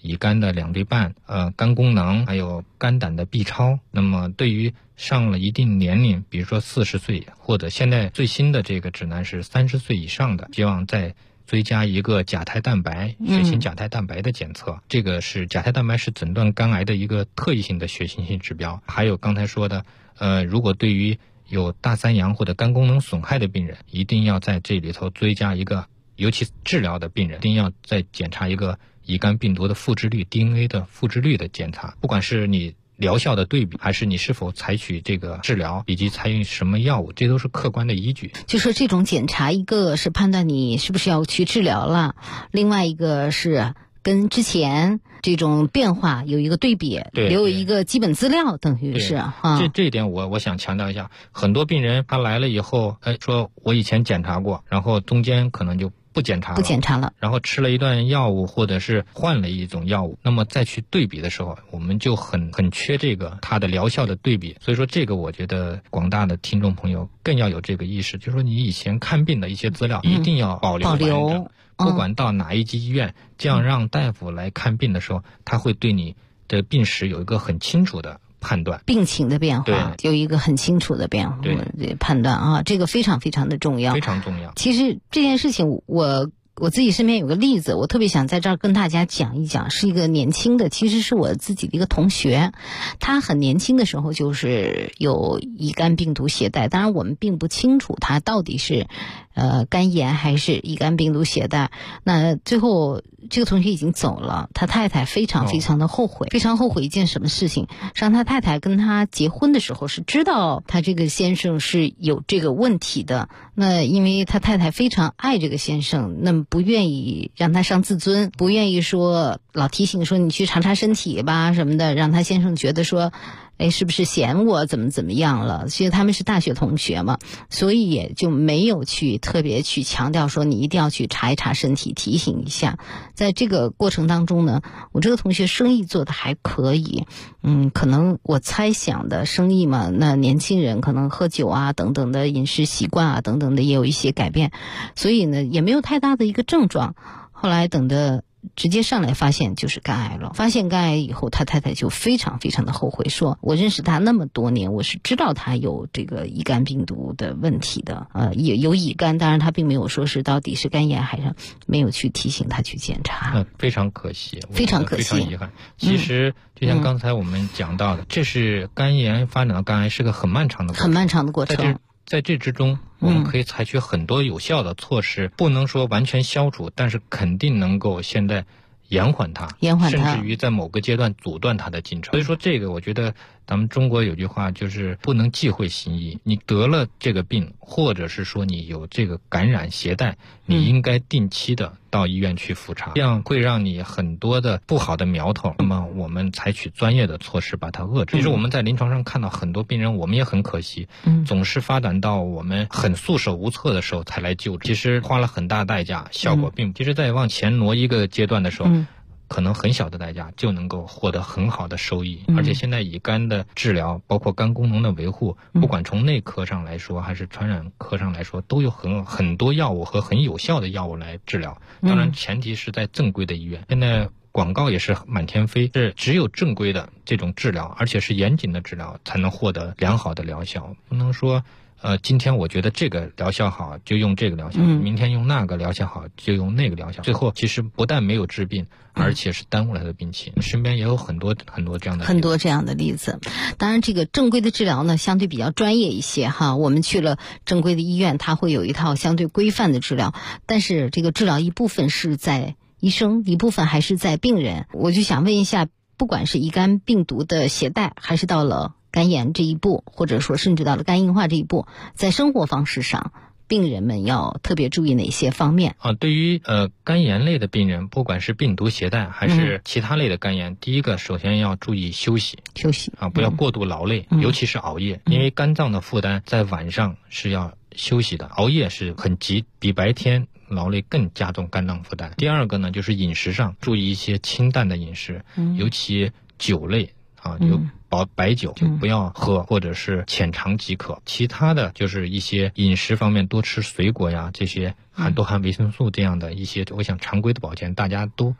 乙肝的2对半，肝功能，还有肝胆的 B 超。那么对于上了一定年龄，比如说40岁，或者现在最新的这个指南是30岁以上的，希望再追加一个甲胎蛋白，血清甲胎蛋白的检测。这个是甲胎蛋白是诊断肝癌的一个特异性的血型性指标。还有刚才说的，如果对于有大三阳或者肝功能损害的病人，一定要在这里头追加一个，尤其治疗的病人，一定要再检查一个乙肝病毒的复制率 DNA 的复制率的检查。不管是你疗效的对比，还是你是否采取这个治疗，以及采用什么药物，这都是客观的依据。 就说这种检查，一个是判断你是不是要去治疗了，另外一个是跟之前这种变化有一个对比，留一个基本资料，等于是哈。 这一点我想强调一下，很多病人他来了以后，说我以前检查过，然后中间可能就不检查了，然后吃了一段药物，或者是换了一种药物，那么再去对比的时候，我们就很缺这个它的疗效的对比。所以说这个我觉得广大的听众朋友更要有这个意识，就是说你以前看病的一些资料一定要保留完整，不管到哪一级医院，这样让大夫来看病的时候，他会对你的病史有一个很清楚的判断， 病情的变化有一个很清楚的判断啊，这个非常非常的重要， 非常重要。 其实这件事情我自己身边有个例子，我特别想在这儿跟大家讲一讲，是一个年轻的，其实是我自己的一个同学，他很年轻的时候就是有乙肝病毒携带，当然我们并不清楚他到底是肝炎还是乙肝病毒携带。那最后这个同学已经走了，他太太非常非常的后悔，非常后悔一件什么事情，让他太太跟他结婚的时候是知道他这个先生是有这个问题的，那因为他太太非常爱这个先生，那么不愿意让他伤自尊，不愿意说老提醒说你去查查身体吧什么的，让他先生觉得说是不是嫌我怎么样了。其实他们是大学同学嘛，所以也就没有去特别去强调说你一定要去查一查身体，提醒一下。在这个过程当中呢，我这个同学生意做得还可以，可能我猜想的生意嘛，那年轻人可能喝酒啊等等的饮食习惯啊等等的也有一些改变，所以呢也没有太大的一个症状。后来等的直接上来发现就是肝癌了，发现肝癌以后，他太太就非常非常的后悔，说我认识他那么多年，我是知道他有这个乙肝病毒的问题的，也有乙肝，当然他并没有说是到底是肝炎还是没有去提醒他去检查， 非常可惜， 非常可惜， 非常遗憾。其实就像刚才我们讲到的，这是肝炎发展到肝癌是个很漫长的过程， 很漫长的过程。 在这之中，我们可以采取很多有效的措施，不能说完全消除，但是肯定能够现在延缓它，甚至于在某个阶段阻断它的进程。所以说这个我觉得咱们中国有句话就是不能忌讳行医，你得了这个病，或者是说你有这个感染携带，你应该定期的到医院去复查，这样会让你很多的不好的苗头，那么我们采取专业的措施把它遏制。其实我们在临床上看到很多病人，我们也很可惜，总是发展到我们很束手无策的时候才来救治，其实花了很大代价，效果并不。其实在往前挪一个阶段的时候，可能很小的代价就能够获得很好的收益。而且现在乙肝的治疗，包括肝功能的维护，不管从内科上来说还是传染科上来说，都有很多药物和很有效的药物来治疗。当然前提是在正规的医院。现在广告也是满天飞，是只有正规的这种治疗，而且是严谨的治疗，才能获得良好的疗效。不能说今天我觉得这个疗效好就用这个疗效，明天用那个疗效好就用那个疗效，最后其实不但没有治病，而且是耽误了他的病情。身边也有很多这样的例子。 当然这个正规的治疗呢相对比较专业一些哈，我们去了正规的医院，它会有一套相对规范的治疗，但是这个治疗一部分是在医生，一部分还是在病人。我就想问一下，不管是乙肝病毒的携带，还是到了肝炎这一步，或者说甚至到了肝硬化这一步，在生活方式上病人们要特别注意哪些方面？ 对于肝炎类的病人，不管是病毒携带还是其他类的肝炎，第一个首先要注意休息不要过度劳累，尤其是熬夜，因为肝脏的负担在晚上是要休息的，熬夜是很急，比白天劳累更加重肝脏负担。第二个呢，就是饮食上注意一些清淡的饮食，尤其酒类有白酒就不要喝，或者是浅尝即可。其他的就是一些饮食方面，多吃水果呀，这些多含维生素这样的一些，我想常规的保健大家都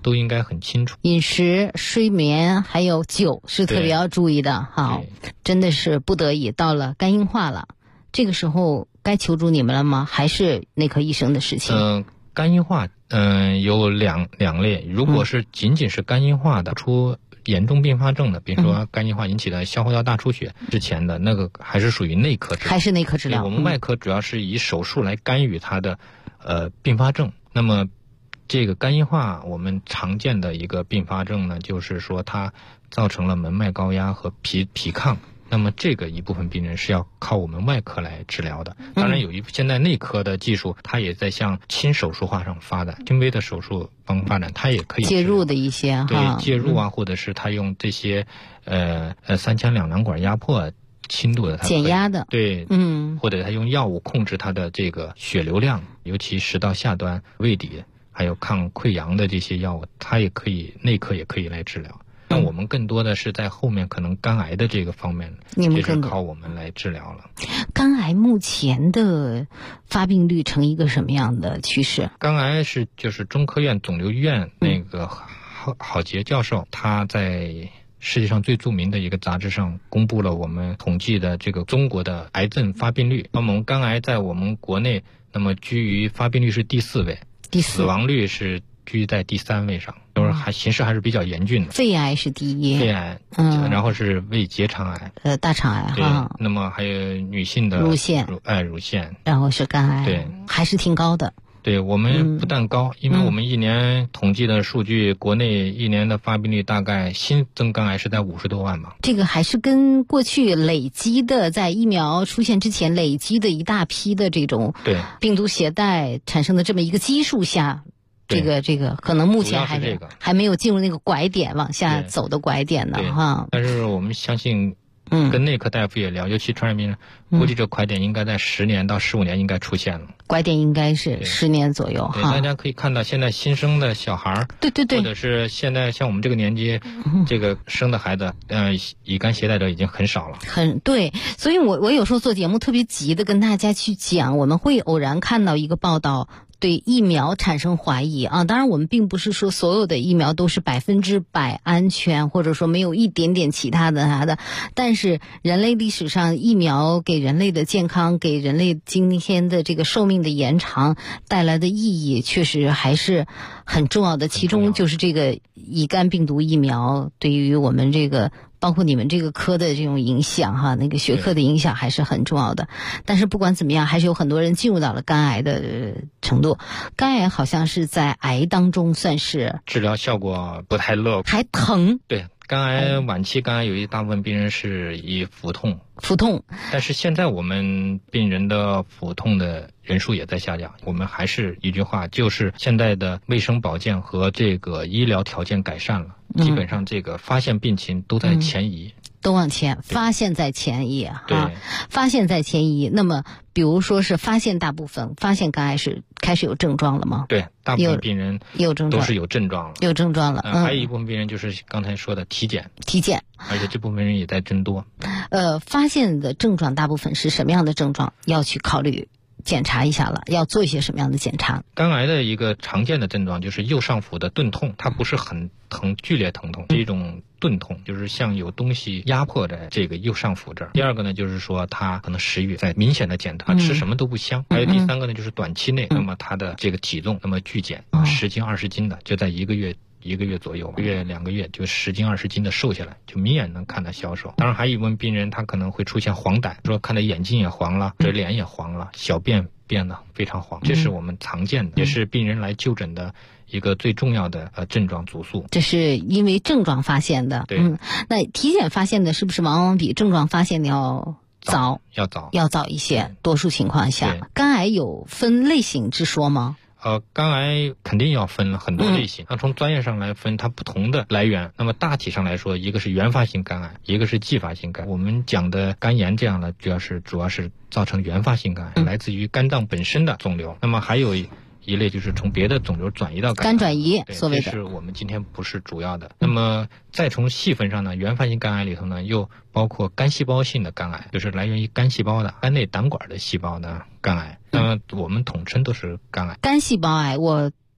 都应该很清楚。 饮食、睡眠还有酒是特别要注意的。好，真的是不得已到了肝硬化了，这个时候该求助你们了吗？还是内科医生的事情？ 肝硬化有两类，如果是仅仅是肝硬化的出严重并发症的，比如说肝硬化引起的消化道大出血之前的那个，还是属于内科治疗， 还是内科治疗。 我们外科主要是以手术来干预它的并发症。那么这个肝硬化我们常见的一个并发症呢，就是说它造成了门脉高压和脾亢。那么这个一部分病人是要靠我们外科来治疗的。当然现在内科的技术它也在向轻手术化上发展，轻微的手术方发展，它也可以介入的一些对介入啊，或者是它用这些三腔两囊管压迫轻度的减压的， 对，或者它用药物控制它的这个血流量，尤其食道下端、胃底还有抗溃疡的这些药物，它也可以内科也可以来治疗。但我们更多的是在后面可能肝癌的这个方面，这是靠我们来治疗了。 肝癌目前的发病率呈一个什么样的趋势？ 肝癌就是中科院肿瘤医院那个郝杰教授，他在世界上最著名的一个杂志上公布了我们统计的这个中国的癌症发病率。那么我们肝癌在我们国内，那么居于发病率是第4位，死亡率是居在第3位上，就是形势还是比较严峻的。 肺癌是第1， 肺癌，然后是胃结肠癌， 大肠癌哈。 那么还有女性的乳腺，然后是肝癌， 对， 还是挺高的。 对，我们不但高，因为我们一年统计的数据，国内一年的发病率大概新增肝癌是在50多万嘛。 这个还是跟过去累积的，在疫苗出现之前累积的一大批的这种病毒携带产生的这么一个基数下，这个可能目前还没有进入那个拐点，往下走的拐点呢哈。 但是我们相信。跟内科大夫也聊，尤其传染病人，估计这拐点应该在10年到15年应该出现了。 拐点应该是10年左右哈。 大家可以看到，现在新生的小孩， 对， 或者是现在像我们这个年纪，这个生的孩子，乙肝携带者已经很少了。 对，所以我有时候做节目特别急的跟大家去讲，我们会偶然看到一个报道。对疫苗产生怀疑啊，当然我们并不是说所有的疫苗都是100%安全，或者说没有一点点其他的啥的，但是人类历史上疫苗给人类的健康，给人类今天的这个寿命的延长带来的意义，确实还是很重要的。其中就是这个乙肝病毒疫苗对于我们这个。包括你们这个科的这种影响哈，那个学科的影响还是很重要的。但是不管怎么样，还是有很多人进入到了肝癌的程度。肝癌好像是在癌当中算是治疗效果不太乐观， 还疼。 对，肝癌晚期肝癌有一大部分病人是以腹痛，但是现在我们病人的腹痛的人数也在下降。我们还是一句话，就是现在的卫生保健和这个医疗条件改善了，基本上这个发现病情都在前移。 都往前，发现在前移哈，发现在前移。那么，比如说是发现肝癌是开始有症状了吗？ 对，大部分病人有症状， 都是有症状了， 有症状了。 还有一部分病人就是刚才说的体检，而且这部分人也在增多。 发现的症状大部分是什么样的症状？要去考虑检查一下了，要做一些什么样的检查？ 肝癌的一个常见的症状就是右上腹的钝痛，它不是很剧烈疼痛，是一种钝痛，就是像有东西压迫在这个右上腹这儿。第二个呢，就是说它可能食欲在明显的减退，吃什么都不香。还有第三个呢，就是短期内，那么它的这个体重那么剧减，10斤20斤的，就在一个月左右，2个月就10斤20斤的瘦下来，就明眼能看到消瘦。当然还有一部分病人他可能会出现黄疸，说看到眼睛也黄了，这脸也黄了，小便变得非常黄，这是我们常见的，也是病人来就诊的一个最重要的症状主诉。 这是因为症状发现的。 对， 那体检发现的是不是往往比症状发现的要早一些？多数情况下，肝癌有分类型之说吗？ 肝癌肯定要分很多类型，那从专业上来分它不同的来源。那么大体上来说，一个是原发性肝癌，一个是继发性肝癌。我们讲的肝炎这样的主要是造成原发性肝癌，来自于肝脏本身的肿瘤。那么还有一类就是从别的肿瘤转移到肝转移，所谓的， 这是我们今天不是主要的。那么再从细分上呢，原发性肝癌里头呢，又包括肝细胞性的肝癌，就是来源于肝细胞的肝内胆管的细胞的肝癌。那么我们统称都是肝癌。 肝细胞癌，我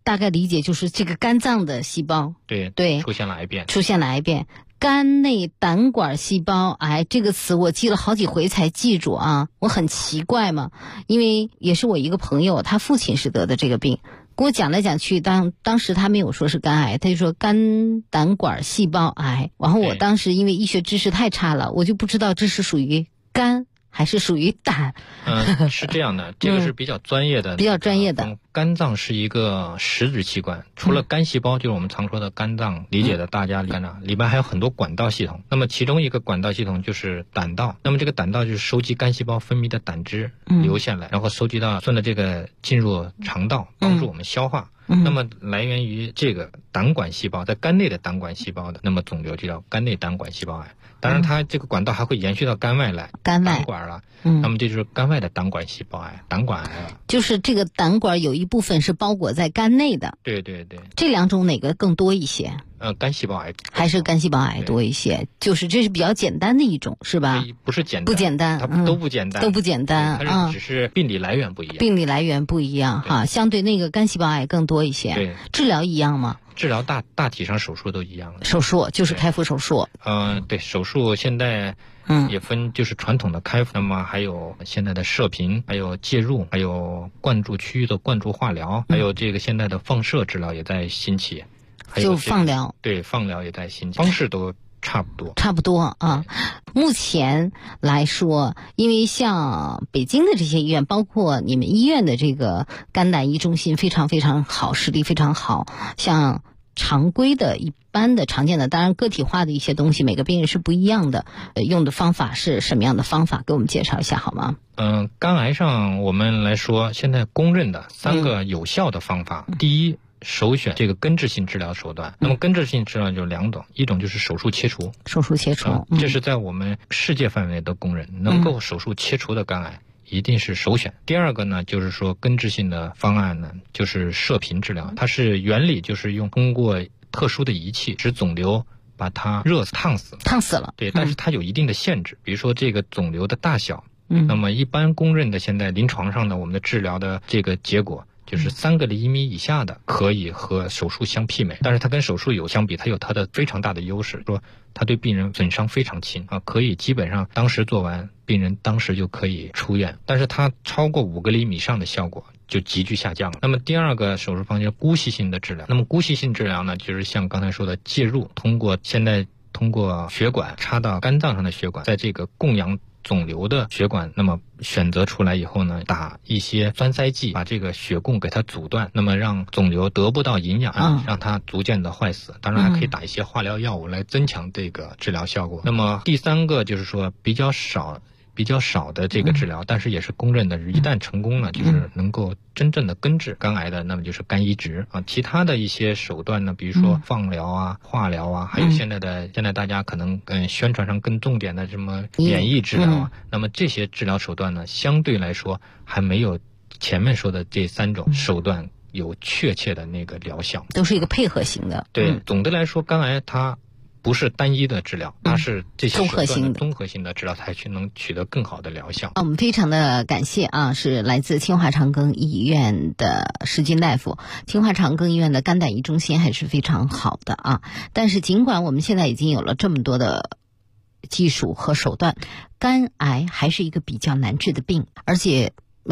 大概理解就是这个肝脏的细胞对出现了癌变。 肝内胆管细胞癌这个词我记了好几回才记住啊，我很奇怪嘛，因为也是我一个朋友，他父亲是得的这个病，给我讲来讲去，当时他没有说是肝癌，他就说肝胆管细胞癌，然后我当时因为医学知识太差了，我就不知道这是属于肝还是属于胆。 是这样的，这个是比较专业的， 比较专业的。 肝脏是一个实质器官，除了肝细胞，就是我们常说的肝脏，理解的大家肝脏里边还有很多管道系统。那么其中一个管道系统就是胆道，那么这个胆道就是收集肝细胞分泌的胆汁流下来，然后收集到顺着这个进入肠道，帮助我们消化。那么来源于这个胆管细胞，在肝内的胆管细胞的那么肿瘤就叫肝内胆管细胞癌。当然它这个管道还会延续到肝外来，胆管了，那么这就是肝外的胆管细胞癌，胆管癌了。 就是这个胆管有一部分是包裹在肝内的。 对， 这两种哪个更多一些？ 肝细胞癌还是肝细胞癌多一些？就是这是比较简单的一种，是吧？ 不是简单， 不简单， 它都不简单， 都不简单它只是病理来源不一样。 病理来源不一样哈，相对那个肝细胞癌更多一些。 对， 治疗一样吗？ 治疗大体上手术都一样的。 手术就是开腹手术。 对，手术现在也分就是传统的开腹，那么还有现在的射频，还有介入，还有灌注区域的灌注化疗，还有这个现在的放射治疗也在兴起。 就放疗， 对，放疗也在兴起，方式都差不多啊。目前来说，因为像北京的这些医院，包括你们医院的这个肝胆医中心非常非常好，实力非常好。像常规的一般的常见的，当然个体化的一些东西，每个病人是不一样的。用的方法是什么样的方法？给我们介绍一下好吗？ 肝癌上我们来说，现在公认的3个有效的方法。第一，首选这个根治性治疗手段。那么根治性治疗就2种，一种就是手术切除。这是在我们世界范围的公认，能够手术切除的肝癌一定是首选。第二个呢，就是说根治性的方案呢，就是射频治疗。它是原理就是通过特殊的仪器使肿瘤把它烫死了。对，但是它有一定的限制，比如说这个肿瘤的大小。那么一般公认的现在临床上的我们的治疗的这个结果，就是3个厘米以下的可以和手术相媲美，但是它跟手术相比，它有它的非常大的优势，说它对病人损伤非常轻啊，可以基本上当时做完，病人当时就可以出院，但是它超过5个厘米以上的效果就急剧下降了。那么第二个手术方就是姑息性的治疗。那么姑息性治疗呢，就是像刚才说的介入，通过血管插到肝脏上的血管，在这个供养肿瘤的血管，那么选择出来以后呢，打一些栓塞剂，把这个血供给它阻断，那么让肿瘤得不到营养，让它逐渐的坏死。当然还可以打一些化疗药物来增强这个治疗效果。那么第3个就是说比较少的这个治疗，但是也是公认的，一旦成功了，就是能够真正的根治肝癌的，那么就是肝移植啊。其他的一些手段呢，比如说放疗啊、化疗啊，还有现在大家可能宣传上更重点的什么免疫治疗啊，那么这些治疗手段呢，相对来说还没有前面说的这3种手段有确切的那个疗效， 都是一个配合型的。 对，总的来说，肝癌它不是单一的治疗，它是这些综合性的治疗才能取得更好的疗效。 我们非常的感谢啊，是来自清华长庚医院的石金大夫。清华长庚医院的肝胆医中心还是非常好的啊，但是尽管我们现在已经有了这么多的技术和手段，肝癌还是一个比较难治的病，而且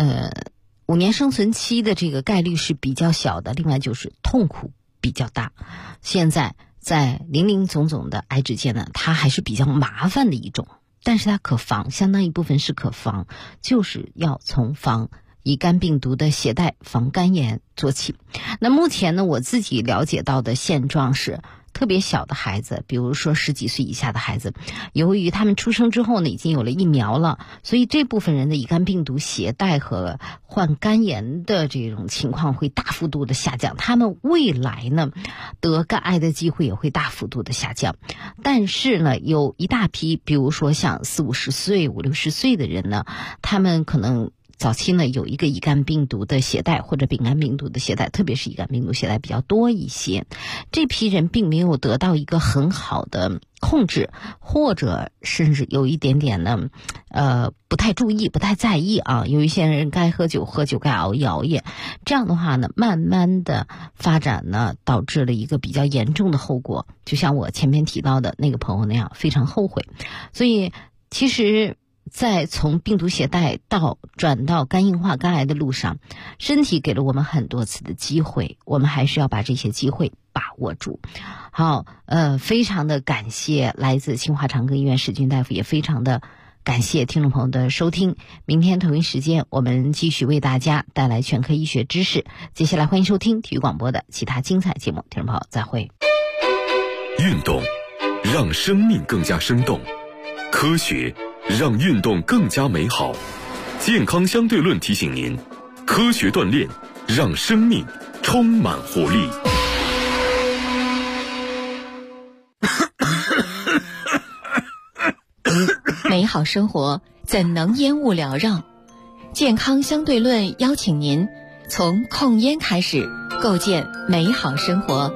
5年生存期的这个概率是比较小的，另外就是痛苦比较大。现在在林林总总的癌之间呢，它还是比较麻烦的一种，但是它可防，相当一部分是可防，就是要从防乙肝病毒的携带、防肝炎做起。那目前呢，我自己了解到的现状是，特别小的孩子，比如说10几岁以下的孩子，由于他们出生之后呢，已经有了疫苗了，所以这部分人的乙肝病毒携带和患肝炎的这种情况会大幅度的下降，他们未来呢得肝癌的机会也会大幅度的下降。但是呢，有一大批，比如说像40、50岁、50、60岁的人呢，他们可能早期呢有一个乙肝病毒的携带或者丙肝病毒的携带，特别是乙肝病毒携带比较多一些，这批人并没有得到一个很好的控制，或者甚至有一点点呢不太注意不太在意啊，有一些人该喝酒喝酒，该熬夜熬夜，这样的话呢慢慢的发展呢导致了一个比较严重的后果，就像我前面提到的那个朋友那样，非常后悔。所以其实在从病毒携带到转到肝硬化肝癌的路上，身体给了我们很多次的机会，我们还是要把这些机会把握住。好，非常的感谢来自清华长庚医院史军大夫，也非常的感谢听众朋友的收听。明天同一时间我们继续为大家带来全科医学知识，接下来欢迎收听体育广播的其他精彩节目，听众朋友再会。 运动让生命更加生动，科学让运动更加美好。健康相对论提醒您，科学锻炼让生命充满活力。 美好生活怎能烟雾缭绕？健康相对论邀请您从控烟开始，构建美好生活。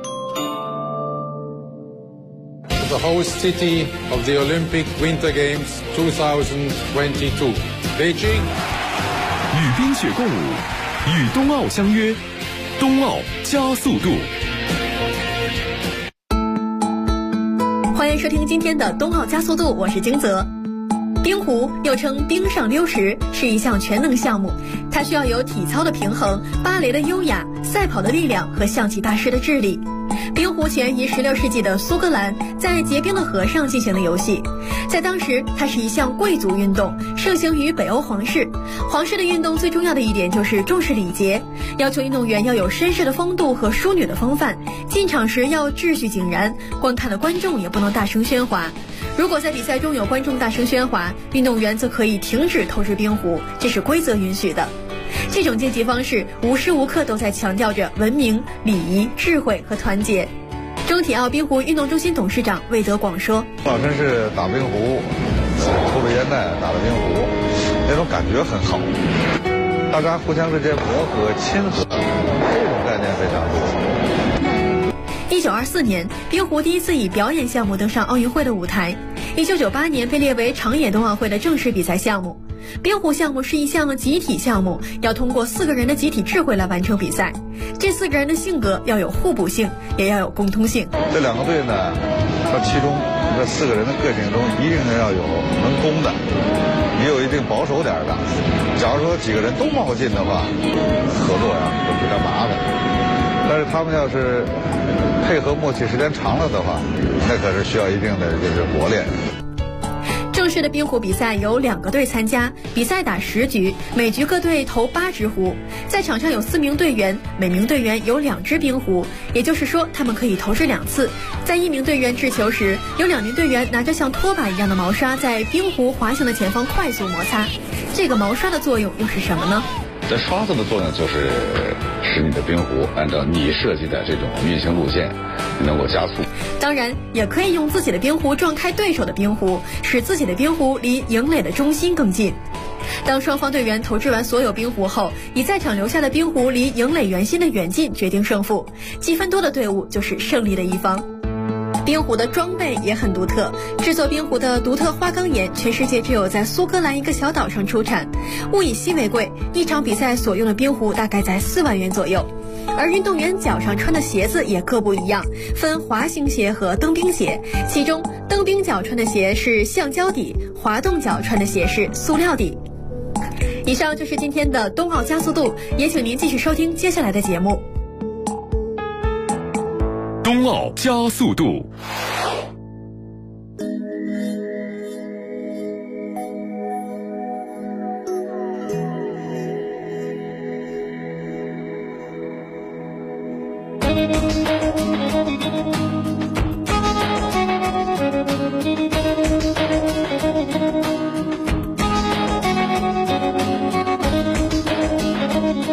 The host city of the Olympic Winter Games 2022, Beijing. 与冰雪共舞，与冬奥相约，冬奥加速度。 欢迎收听今天的冬奥加速度，我是金泽。冰壶又称冰上溜石，是一项全能项目，它需要有体操的平衡、芭蕾的优雅、赛跑的力量和象棋大师的智力。冰壶起源于16世纪的苏格兰，在结冰的河上进行的游戏。在当时，它是一项贵族运动，盛行于北欧皇室。皇室的运动最重要的一点就是重视礼节，要求运动员要有绅士的风度和淑女的风范，进场时要秩序井然，观看的观众也不能大声喧哗。如果在比赛中有观众大声喧哗，运动员则可以停止投掷冰壶，这是规则允许的。这种竞技方式无时无刻都在强调着文明、礼仪、智慧和团结。中体奥冰壶运动中心董事长魏德广说：“ 老真是打冰壶，抽着烟袋打着冰壶，那种感觉很好，大家互相之间磨合、亲和，这种概念非常不错。” 1924年，冰壶第一次以表演项目登上奥运会的舞台。1998年被列为长野冬奥会的正式比赛项目。冰壶项目是一项集体项目，要通过4个人的集体智慧来完成比赛。这4个人的性格要有互补性，也要有共通性。 这2个队呢，它其中这4个人的个性中，一定要有能攻的，也有一定保守点的。假如说几个人都冒进的话，合作呀就比较麻烦。但是他们要是配合默契时间长了的话，那可是需要一定的就是磨练。 正式的冰壶比赛有2个队参加，比赛打10局，每局各队投8只壶。在场上有4名队员，每名队员有2只冰壶，也就是说他们可以投掷2次。在1名队员掷球时，有2名队员拿着像拖把一样的毛刷在冰壶滑行的前方快速摩擦。这个毛刷的作用又是什么呢？ 这刷子的作用就是使你的冰壶按照你设计的这种运行路线能够加速。 当然也可以用自己的冰壶撞开对手的冰壶，使自己的冰壶离营垒的中心更近。当双方队员投掷完所有冰壶后，以在场留下的冰壶离营垒圆心的远近决定胜负，积分多的队伍就是胜利的一方。冰壶的装备也很独特，制作冰壶的独特花岗岩全世界只有在苏格兰一个小岛上出产，物以稀为贵，一场比赛所用的冰壶大概在4万元左右。而运动员脚上穿的鞋子也各不一样，分滑行鞋和蹬冰鞋，其中蹬冰脚穿的鞋是橡胶底，滑动脚穿的鞋是塑料底。以上就是今天的冬奥加速度，也请您继续收听接下来的节目。 冬奥加速度。